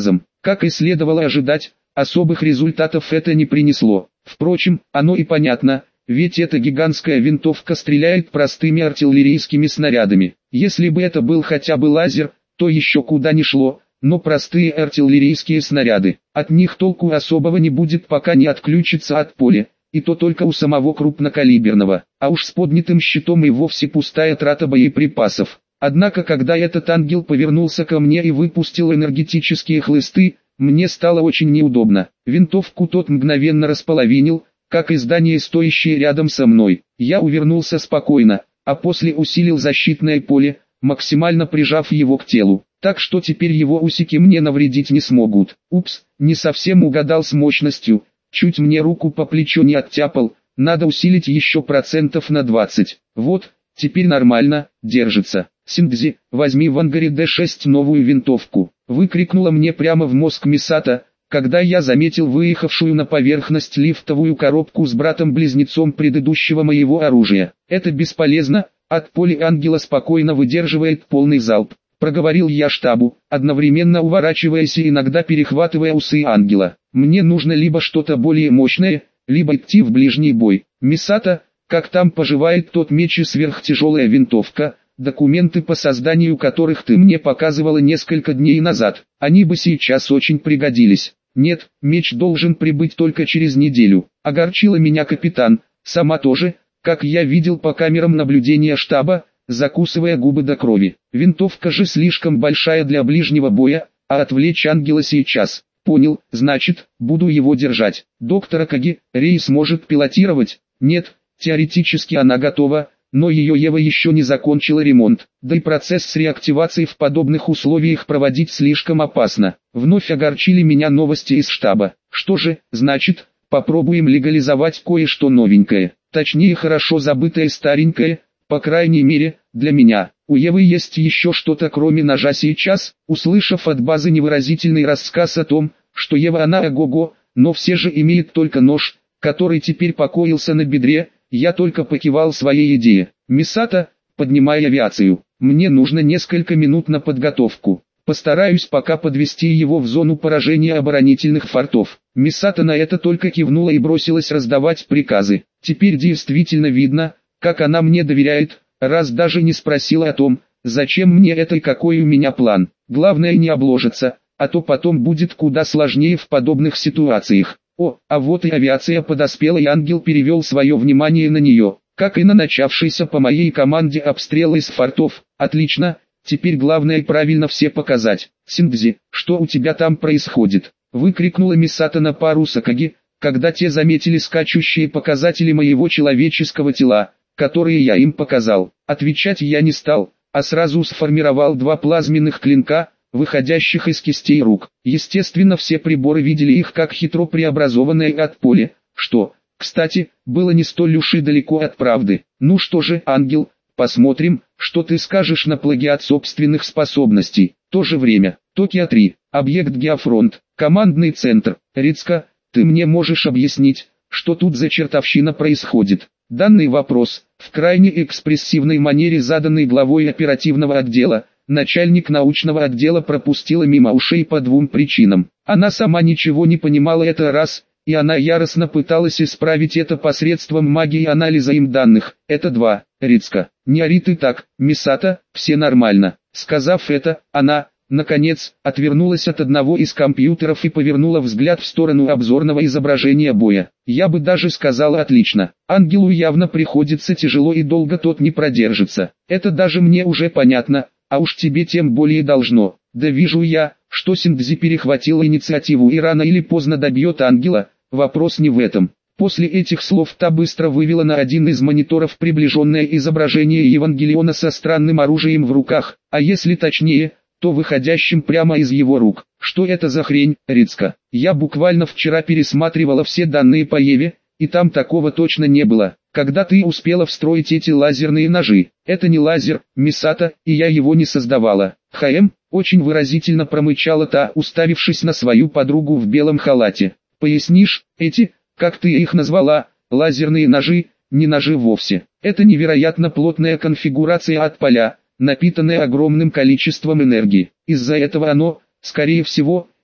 Как и следовало ожидать, особых результатов это не принесло. Впрочем, оно и понятно, ведь эта гигантская винтовка стреляет простыми артиллерийскими снарядами. Если бы это был хотя бы лазер, то еще куда ни шло, но простые артиллерийские снаряды, от них толку особого не будет, пока не отключится от поля, и то только у самого крупнокалиберного, а уж с поднятым щитом и вовсе пустая трата боеприпасов. Однако когда этот ангел повернулся ко мне и выпустил энергетические хлысты, мне стало очень неудобно. Винтовку тот мгновенно располовинил, как и здание, стоящее рядом со мной. Я увернулся спокойно, а после усилил защитное поле, максимально прижав его к телу, так что теперь его усики мне навредить не смогут. Упс, не совсем угадал с мощностью, чуть мне руку по плечу не оттяпал, надо усилить еще процентов на 20. Вот, теперь нормально, держится. Синдзи, возьми в ангаре D6 новую винтовку, выкрикнула мне прямо в мозг Мисата, когда я заметил выехавшую на поверхность лифтовую коробку с братом-близнецом предыдущего моего оружия. Это бесполезно, от поля ангела спокойно выдерживает полный залп, проговорил я штабу, одновременно уворачиваясь и иногда перехватывая усы ангела. Мне нужно либо что-то более мощное, либо идти в ближний бой. Мисата, как там поживает тот меч и сверхтяжелая винтовка, документы по созданию которых ты мне показывала несколько дней назад, они бы сейчас очень пригодились. Нет, меч должен прибыть только через неделю. Огорчила меня капитан, сама тоже, как я видел по камерам наблюдения штаба, закусывая губы до крови. Винтовка же слишком большая для ближнего боя, а отвлечь ангела сейчас. Понял, значит, буду его держать. Доктор Акаги, рейс может пилотировать? Нет, теоретически она готова, но ее Ева еще не закончила ремонт, да и процесс с реактивацией в подобных условиях проводить слишком опасно. Вновь огорчили меня новости из штаба. Что же, значит, попробуем легализовать кое-что новенькое, точнее хорошо забытое старенькое, по крайней мере, для меня. У Евы есть еще что-то кроме ножа сейчас, услышав от базы невыразительный рассказ о том, что Ева она ого-го, но все же имеет только нож, который теперь покоился на бедре. Я только покивал своей идее. Мисата, поднимай авиацию. Мне нужно несколько минут на подготовку. Постараюсь пока подвести его в зону поражения оборонительных фортов. Мисата на это только кивнула и бросилась раздавать приказы. Теперь действительно видно, как она мне доверяет, раз даже не спросила о том, зачем мне это и какой у меня план. Главное не обложиться, а то потом будет куда сложнее в подобных ситуациях. О, а вот и авиация подоспела, и ангел перевел свое внимание на нее, как и на начавшийся по моей команде обстрел из фортов. Отлично, теперь главное правильно все показать. Синдзи, что у тебя там происходит? Выкрикнула Мисата на пару с Акаги, когда те заметили скачущие показатели моего человеческого тела, которые я им показал. Отвечать я не стал, а сразу сформировал два плазменных клинка, выходящих из кистей рук. Естественно, все приборы видели их как хитро преобразованное от поля, что, кстати, было не столь уж и далеко от правды. Ну что же, ангел, посмотрим, что ты скажешь на плагиат собственных способностей. То же время, Токио 3, объект Геофронт, командный центр. Рицка, ты мне можешь объяснить, что тут за чертовщина происходит? Данный вопрос, в крайне экспрессивной манере заданный главой оперативного отдела, начальник научного отдела пропустила мимо ушей по двум причинам. Она сама ничего не понимала, это раз, и она яростно пыталась исправить это посредством магии анализа им данных, это два. Рицка, не ори ты так, Мисата, все нормально. Сказав это, она, наконец, отвернулась от одного из компьютеров и повернула взгляд в сторону обзорного изображения боя. Я бы даже сказала отлично. Ангелу явно приходится тяжело и долго тот не продержится. Это даже мне уже понятно. А уж тебе тем более должно. Да вижу я, что Синдзи перехватила инициативу и рано или поздно добьет ангела, вопрос не в этом. После этих слов та быстро вывела на один из мониторов приближенное изображение Евангелиона со странным оружием в руках, а если точнее, то выходящим прямо из его рук. Что это за хрень, Рицка? Я буквально вчера пересматривала все данные по Еве, и там такого точно не было. Когда ты успела встроить эти лазерные ножи? Это не лазер, Мисата, и я его не создавала. Очень выразительно промычала та, уставившись на свою подругу в белом халате. Пояснишь, эти, как ты их назвала, лазерные ножи, не ножи вовсе. Это невероятно плотная конфигурация от поля, напитанная огромным количеством энергии. Из-за этого оно, скорее всего,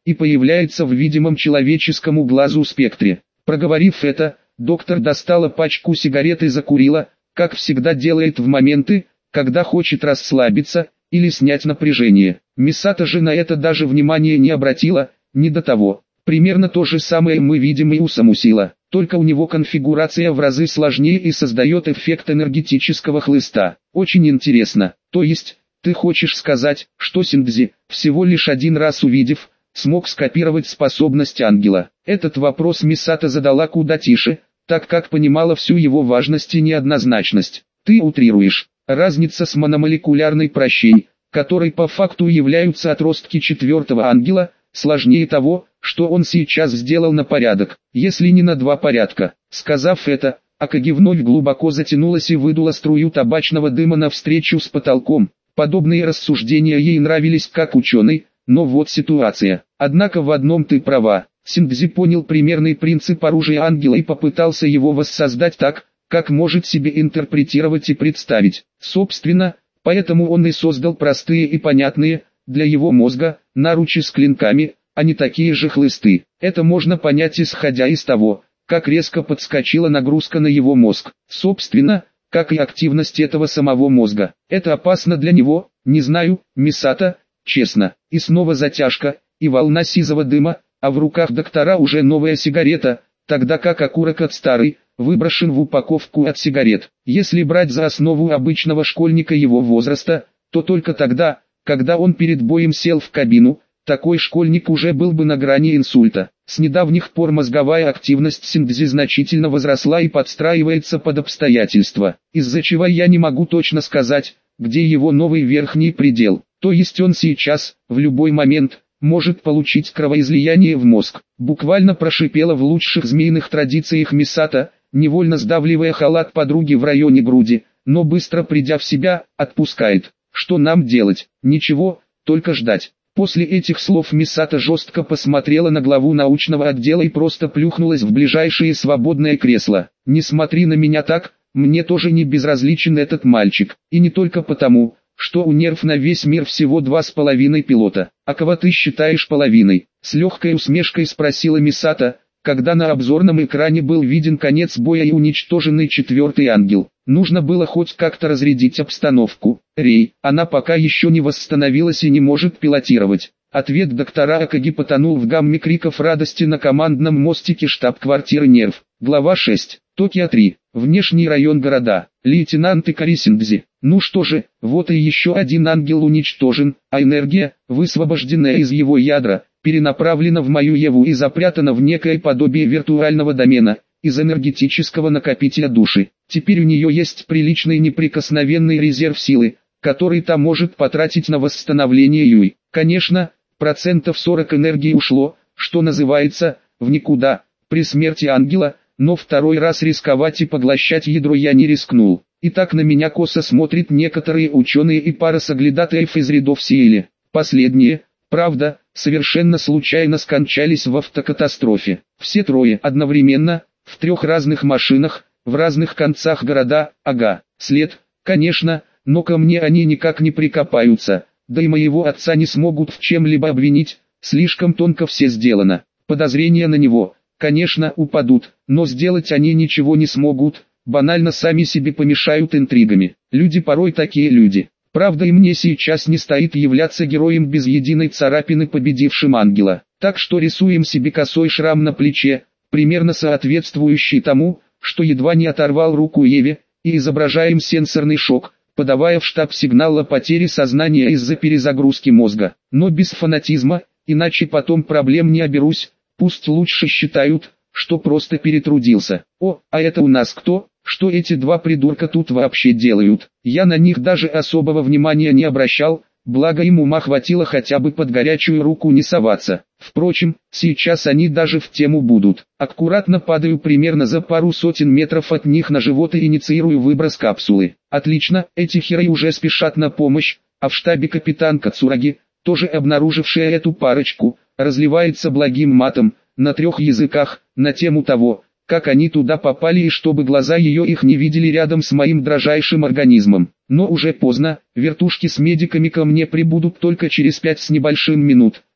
и появляется в видимом человеческому глазу спектре. Проговорив это, доктор достала пачку сигарет и закурила, как всегда делает в моменты, когда хочет расслабиться или снять напряжение. Мисато же на это даже внимания не обратила, не до того. Примерно то же самое мы видим и у Самусила, только у него конфигурация в разы сложнее и создает эффект энергетического хлыста. Очень интересно. То есть, ты хочешь сказать, что Синдзи, всего лишь один раз увидев, смог скопировать способность ангела? Этот вопрос Мисато задала куда тише, так как понимала всю его важность и неоднозначность. Ты утрируешь. Разница с мономолекулярной пращей, которой по факту являются отростки четвертого ангела, сложнее того, что он сейчас сделал на порядок, если не на 2 порядка. Сказав это, Акаги вновь глубоко затянулась и выдула струю табачного дыма навстречу с потолком. Подобные рассуждения ей нравились как ученый, но вот ситуация. Однако в одном ты права. Синдзи понял примерный принцип оружия ангела и попытался его воссоздать так, как может себе интерпретировать и представить. Собственно, поэтому он и создал простые и понятные, для его мозга, наручи с клинками, а не такие же хлысты. Это можно понять исходя из того, как резко подскочила нагрузка на его мозг. Собственно, как и активность этого самого мозга. Это опасно для него, не знаю, Мисато, честно. И снова затяжка, и волна сизого дыма, а в руках доктора уже новая сигарета, тогда как окурок от старой, выброшен в упаковку от сигарет. Если брать за основу обычного школьника его возраста, то только тогда, когда он перед боем сел в кабину, такой школьник уже был бы на грани инсульта. С недавних пор мозговая активность Синдзи значительно возросла и подстраивается под обстоятельства, из-за чего я не могу точно сказать, где его новый верхний предел. То есть он сейчас, в любой момент, может получить кровоизлияние в мозг. Буквально прошипела в лучших змеиных традициях Мисато, невольно сдавливая халат подруги в районе груди, но быстро придя в себя, отпускает. Что нам делать? Ничего, только ждать. После этих слов Мисато жестко посмотрела на главу научного отдела и просто плюхнулась в ближайшее свободное кресло. Не смотри на меня так, мне тоже не безразличен этот мальчик. И не только потому, что у нерв на весь мир всего 2,5 пилота. А кого ты считаешь половиной? С легкой усмешкой спросила Мисато, когда на обзорном экране был виден конец боя и уничтоженный четвертый ангел. Нужно было хоть как-то разрядить обстановку. Рей, она пока еще не восстановилась и не может пилотировать. Ответ доктора Акаги потонул в гамме криков радости на командном мостике штаб-квартиры Нерв. Глава 6. Токио 3. Внешний район города. Лейтенант Икари Синдзи. Ну что же, вот и еще один ангел уничтожен, а энергия, высвобожденная из его ядра, перенаправлена в мою Еву и запрятана в некое подобие виртуального домена, из энергетического накопителя души. Теперь у нее есть приличный неприкосновенный резерв силы, который та может потратить на восстановление Юй. Конечно, 40% энергии ушло, что называется, в никуда, при смерти ангела, но второй раз рисковать и поглощать ядро я не рискнул. И так на меня косо смотрят некоторые ученые и пара соглядатаев из рядов Сиэли. Последние, правда, совершенно случайно скончались в автокатастрофе. Все трое одновременно, в 3 разных машинах, в разных концах города, ага. След, конечно, но ко мне они никак не прикопаются, да и моего отца не смогут в чем-либо обвинить, слишком тонко все сделано. Подозрения на него, конечно, упадут, но сделать они ничего не смогут, банально сами себе помешают интригами. Люди порой такие люди. Правда, и мне сейчас не стоит являться героем без единой царапины, победившим ангела. Так что рисуем себе косой шрам на плече, примерно соответствующий тому, что едва не оторвал руку Еве, и изображаем сенсорный шок, подавая в штаб сигнал о потере сознания из-за перезагрузки мозга. Но без фанатизма, иначе потом проблем не оберусь, пусть лучше считают, что просто перетрудился. О, а это у нас кто? Что эти 2 придурка тут вообще делают? Я на них даже особого внимания не обращал, благо им ума хватило хотя бы под горячую руку не соваться. Впрочем, сейчас они даже в тему будут. Аккуратно падаю примерно за пару сотен метров от них на живот и инициирую выброс капсулы. Отлично, эти херы уже спешат на помощь, а в штабе капитан Кацураги, тоже обнаружившая эту парочку, разливается благим матом, на 3 языках, на тему того, как они туда попали и чтобы глаза ее их не видели рядом с моим дрожайшим организмом. Но уже поздно, вертушки с медиками ко мне прибудут только через 5 с небольшим минут,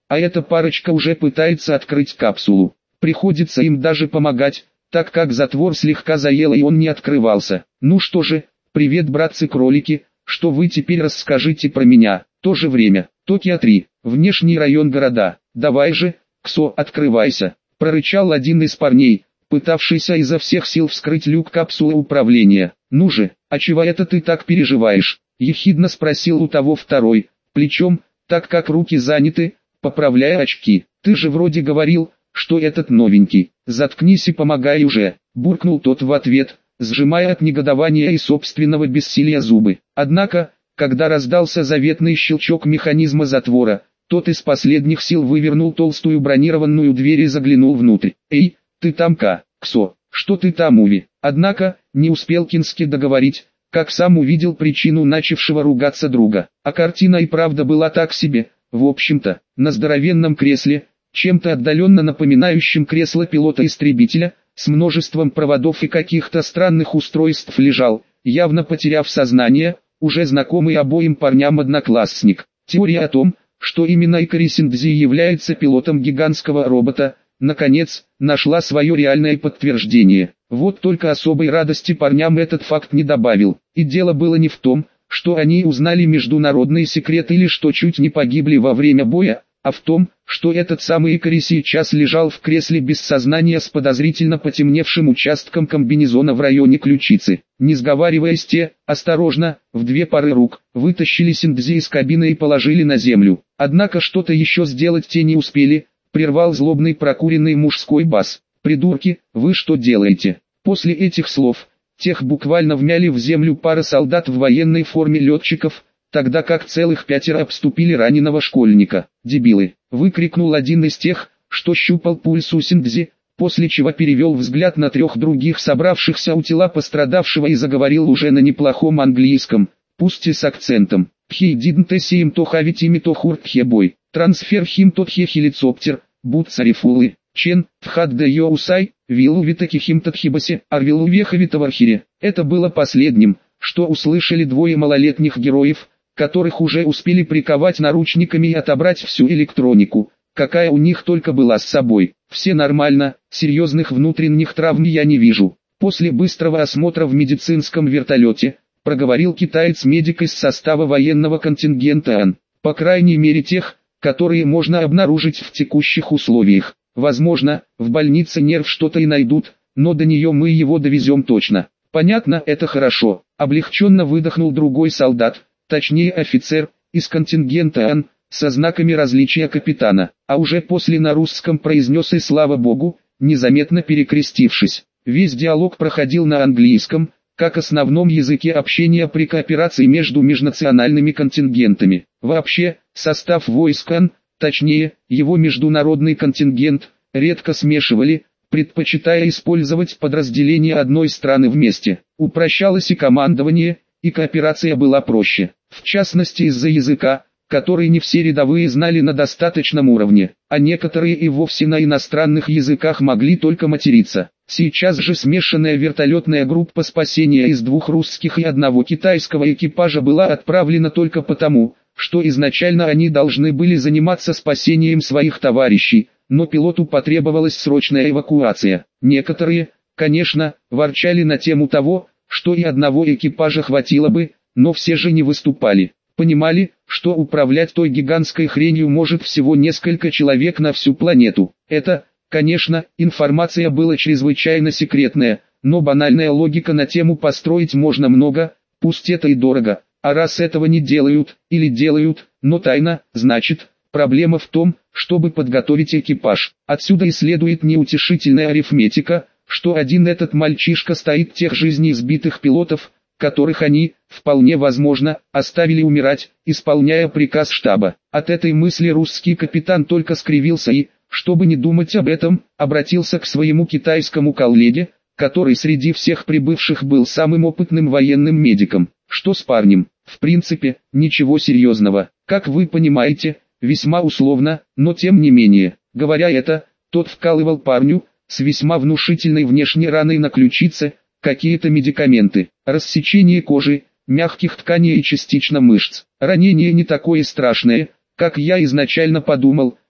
а эта парочка уже пытается открыть капсулу. Приходится им даже помогать, так как затвор слегка заело и он не открывался. Ну что же, привет, братцы-кролики, что вы теперь расскажите про меня? То же время, Токио-3, внешний район города. Давай же, Ксо, открывайся, прорычал один из парней, пытавшийся изо всех сил вскрыть люк капсулы управления. Ну же, а чего это ты так переживаешь? Ехидно спросил у того второй, плечом, так как руки заняты, поправляя очки. Ты же вроде говорил, что этот новенький. Заткнись и помогай уже, буркнул тот в ответ, сжимая от негодования и собственного бессилия зубы. Однако, когда раздался заветный щелчок механизма затвора, тот из последних сил вывернул толстую бронированную дверь и заглянул внутрь. «Эй, ты там, Ксо, что ты там, Уви?» Однако, не успел Кински договорить, как сам увидел причину начавшего ругаться друга. А картина и правда была так себе, в общем-то, на здоровенном кресле, чем-то отдаленно напоминающем кресло пилота-истребителя, с множеством проводов и каких-то странных устройств лежал, явно потеряв сознание, уже знакомый обоим парням одноклассник. Теория о том, что именно Икари Синдзи является пилотом гигантского робота, наконец, нашла свое реальное подтверждение. Вот только особой радости парням этот факт не добавил. И дело было не в том, что они узнали международные секреты или что чуть не погибли во время боя, а в том, что этот самый Икари сейчас лежал в кресле без сознания с подозрительно потемневшим участком комбинезона в районе ключицы. Не сговариваясь, те, осторожно, в две пары рук, вытащили Синдзи из кабины и положили на землю. Однако что-то еще сделать те не успели, прервал злобный прокуренный мужской бас. «Придурки, вы что делаете?» После этих слов, тех буквально вмяли в землю пара солдат в военной форме летчиков, тогда как целых 5 обступили раненого школьника. «Дебилы!» — выкрикнул один из тех, что щупал пульс у Синдзи, после чего перевел взгляд на 3 других собравшихся у тела пострадавшего и заговорил уже на неплохом английском, пусть и с акцентом. «He didn't see him to have it him to hurt he boy. Transfer him to he helicopter, but sorry fully. Чен, вхад да йоусай, виллу витаки химтатхибасе, арвиллу вехавитавархире». Это было последним, что услышали двое малолетних героев, которых уже успели приковать наручниками и отобрать всю электронику, какая у них только была с собой. «Все нормально, серьезных внутренних травм я не вижу». После быстрого осмотра в медицинском вертолете, проговорил китаец-медик из состава военного контингента АН. По крайней мере тех, которые можно обнаружить в текущих условиях. Возможно, в больнице нерв что-то и найдут, но до нее мы его довезем точно. Понятно, это хорошо. Облегченно выдохнул другой солдат, точнее офицер, из контингента АН, со знаками различия капитана, а уже после на русском произнес и слава богу, незаметно перекрестившись. Весь диалог проходил на английском, как основном языке общения при кооперации между межнациональными контингентами. Вообще, состав войск АН, точнее, его международный контингент, редко смешивали, предпочитая использовать подразделения одной страны вместе. Упрощалось и командование, и кооперация была проще. В частности из-за языка, который не все рядовые знали на достаточном уровне, а некоторые и вовсе на иностранных языках могли только материться. Сейчас же смешанная вертолетная группа спасения из 2 русских и 1 китайского экипажа была отправлена только потому, что изначально они должны были заниматься спасением своих товарищей, но пилоту потребовалась срочная эвакуация. Некоторые, конечно, ворчали на тему того, что и одного экипажа хватило бы, но все же не выступали. Понимали, что управлять той гигантской хренью может всего несколько человек на всю планету. Это, конечно, информация была чрезвычайно секретная, но банальная логика на тему построить можно много, пусть это и дорого, а раз этого не делают, или делают, но тайно, значит, проблема в том, чтобы подготовить экипаж. Отсюда и следует неутешительная арифметика, что один этот мальчишка стоит тех жизнеизбитых пилотов, которых они, вполне возможно, оставили умирать, исполняя приказ штаба. От этой мысли русский капитан только скривился и, чтобы не думать об этом, обратился к своему китайскому коллеге, который среди всех прибывших был самым опытным военным медиком. Что с парнем? В принципе, ничего серьезного. Как вы понимаете, весьма условно, но тем не менее. Говоря это, тот вкалывал парню, с весьма внушительной внешней раной на ключице, какие-то медикаменты, рассечение кожи, мягких тканей и частично мышц. Ранение не такое страшное, как я изначально подумал,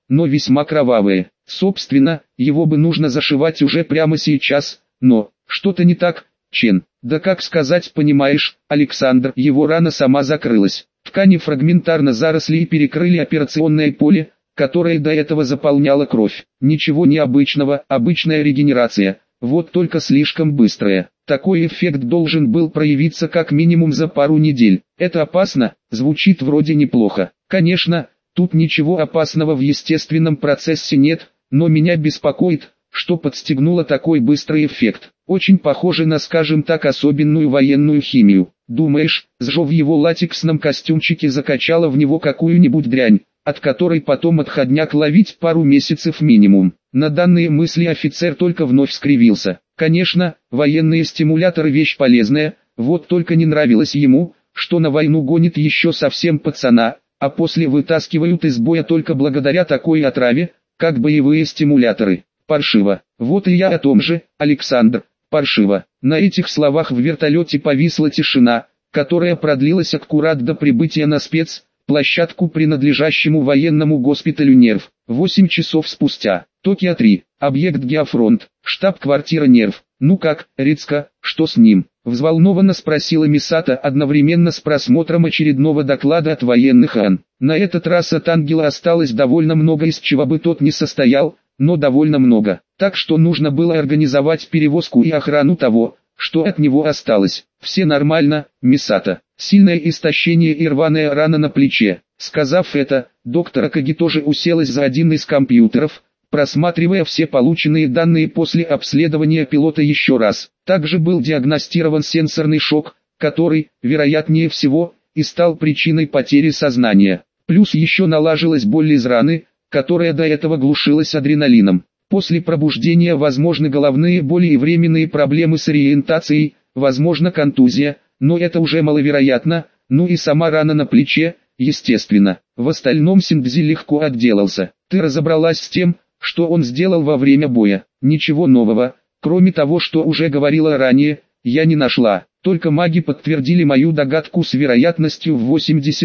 но весьма кровавые. Собственно, его бы нужно зашивать уже прямо сейчас, но что-то не так, Чен. Да как сказать, понимаешь, Александр, его рана сама закрылась. Ткани фрагментарно заросли и перекрыли операционное поле, которое до этого заполняла кровь. Ничего необычного, обычная регенерация, вот только слишком быстрая. Такой эффект должен был проявиться как минимум за пару недель. Это опасно? Звучит вроде неплохо. Конечно, тут ничего опасного в естественном процессе нет, но меня беспокоит, что подстегнуло такой быстрый эффект. Очень похоже на, скажем так, особенную военную химию. Думаешь, Сжо в его латексном костюмчике закачала в него какую-нибудь дрянь, от которой потом отходняк ловить пару месяцев минимум? На данные мысли офицер только вновь скривился. Конечно, военные стимуляторы вещь полезная, вот только не нравилось ему, что на войну гонит еще совсем пацана, а после вытаскивают из боя только благодаря такой отраве, как боевые стимуляторы. Паршиво. Вот и я о том же, Александр, паршиво. На этих словах в вертолете повисла тишина, которая продлилась аккурат до прибытия на спецплощадку, принадлежащему военному госпиталю Нерв. 8 часов спустя. Токио-3. Объект Геофронт. Штаб-квартира Нерв. «Ну как, Рицка, что с ним?» — взволнованно спросила Мисата одновременно с просмотром очередного доклада от военных АН. На этот раз от ангела осталось довольно много, из чего бы тот не состоял, но довольно много. Так что нужно было организовать перевозку и охрану того, что от него осталось. «Все нормально, Мисата. Сильное истощение и рваная рана на плече». Сказав это, доктор Акаги тоже уселась за один из компьютеров, просматривая все полученные данные после обследования пилота еще раз. Также был диагностирован сенсорный шок, который, вероятнее всего, и стал причиной потери сознания. Плюс еще налажилась боль из раны, которая до этого глушилась адреналином. После пробуждения возможны головные боли и временные проблемы с ориентацией, возможно контузия, но это уже маловероятно, ну и сама рана на плече, естественно. В остальном Синдзи легко отделался. Ты разобралась с тем, что он сделал во время боя? Ничего нового, кроме того, что уже говорила ранее, я не нашла. Только маги подтвердили мою догадку с вероятностью в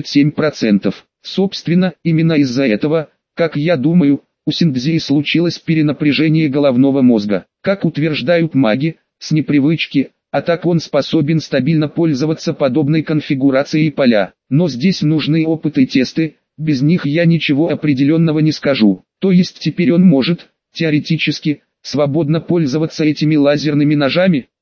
87%. Собственно, именно из-за этого, как я думаю, у Синдзи случилось перенапряжение головного мозга. Как утверждают маги, с непривычки, а так он способен стабильно пользоваться подобной конфигурацией поля. Но здесь нужны опыт и тесты, без них я ничего определенного не скажу. То есть теперь он может, теоретически, свободно пользоваться этими лазерными ножами?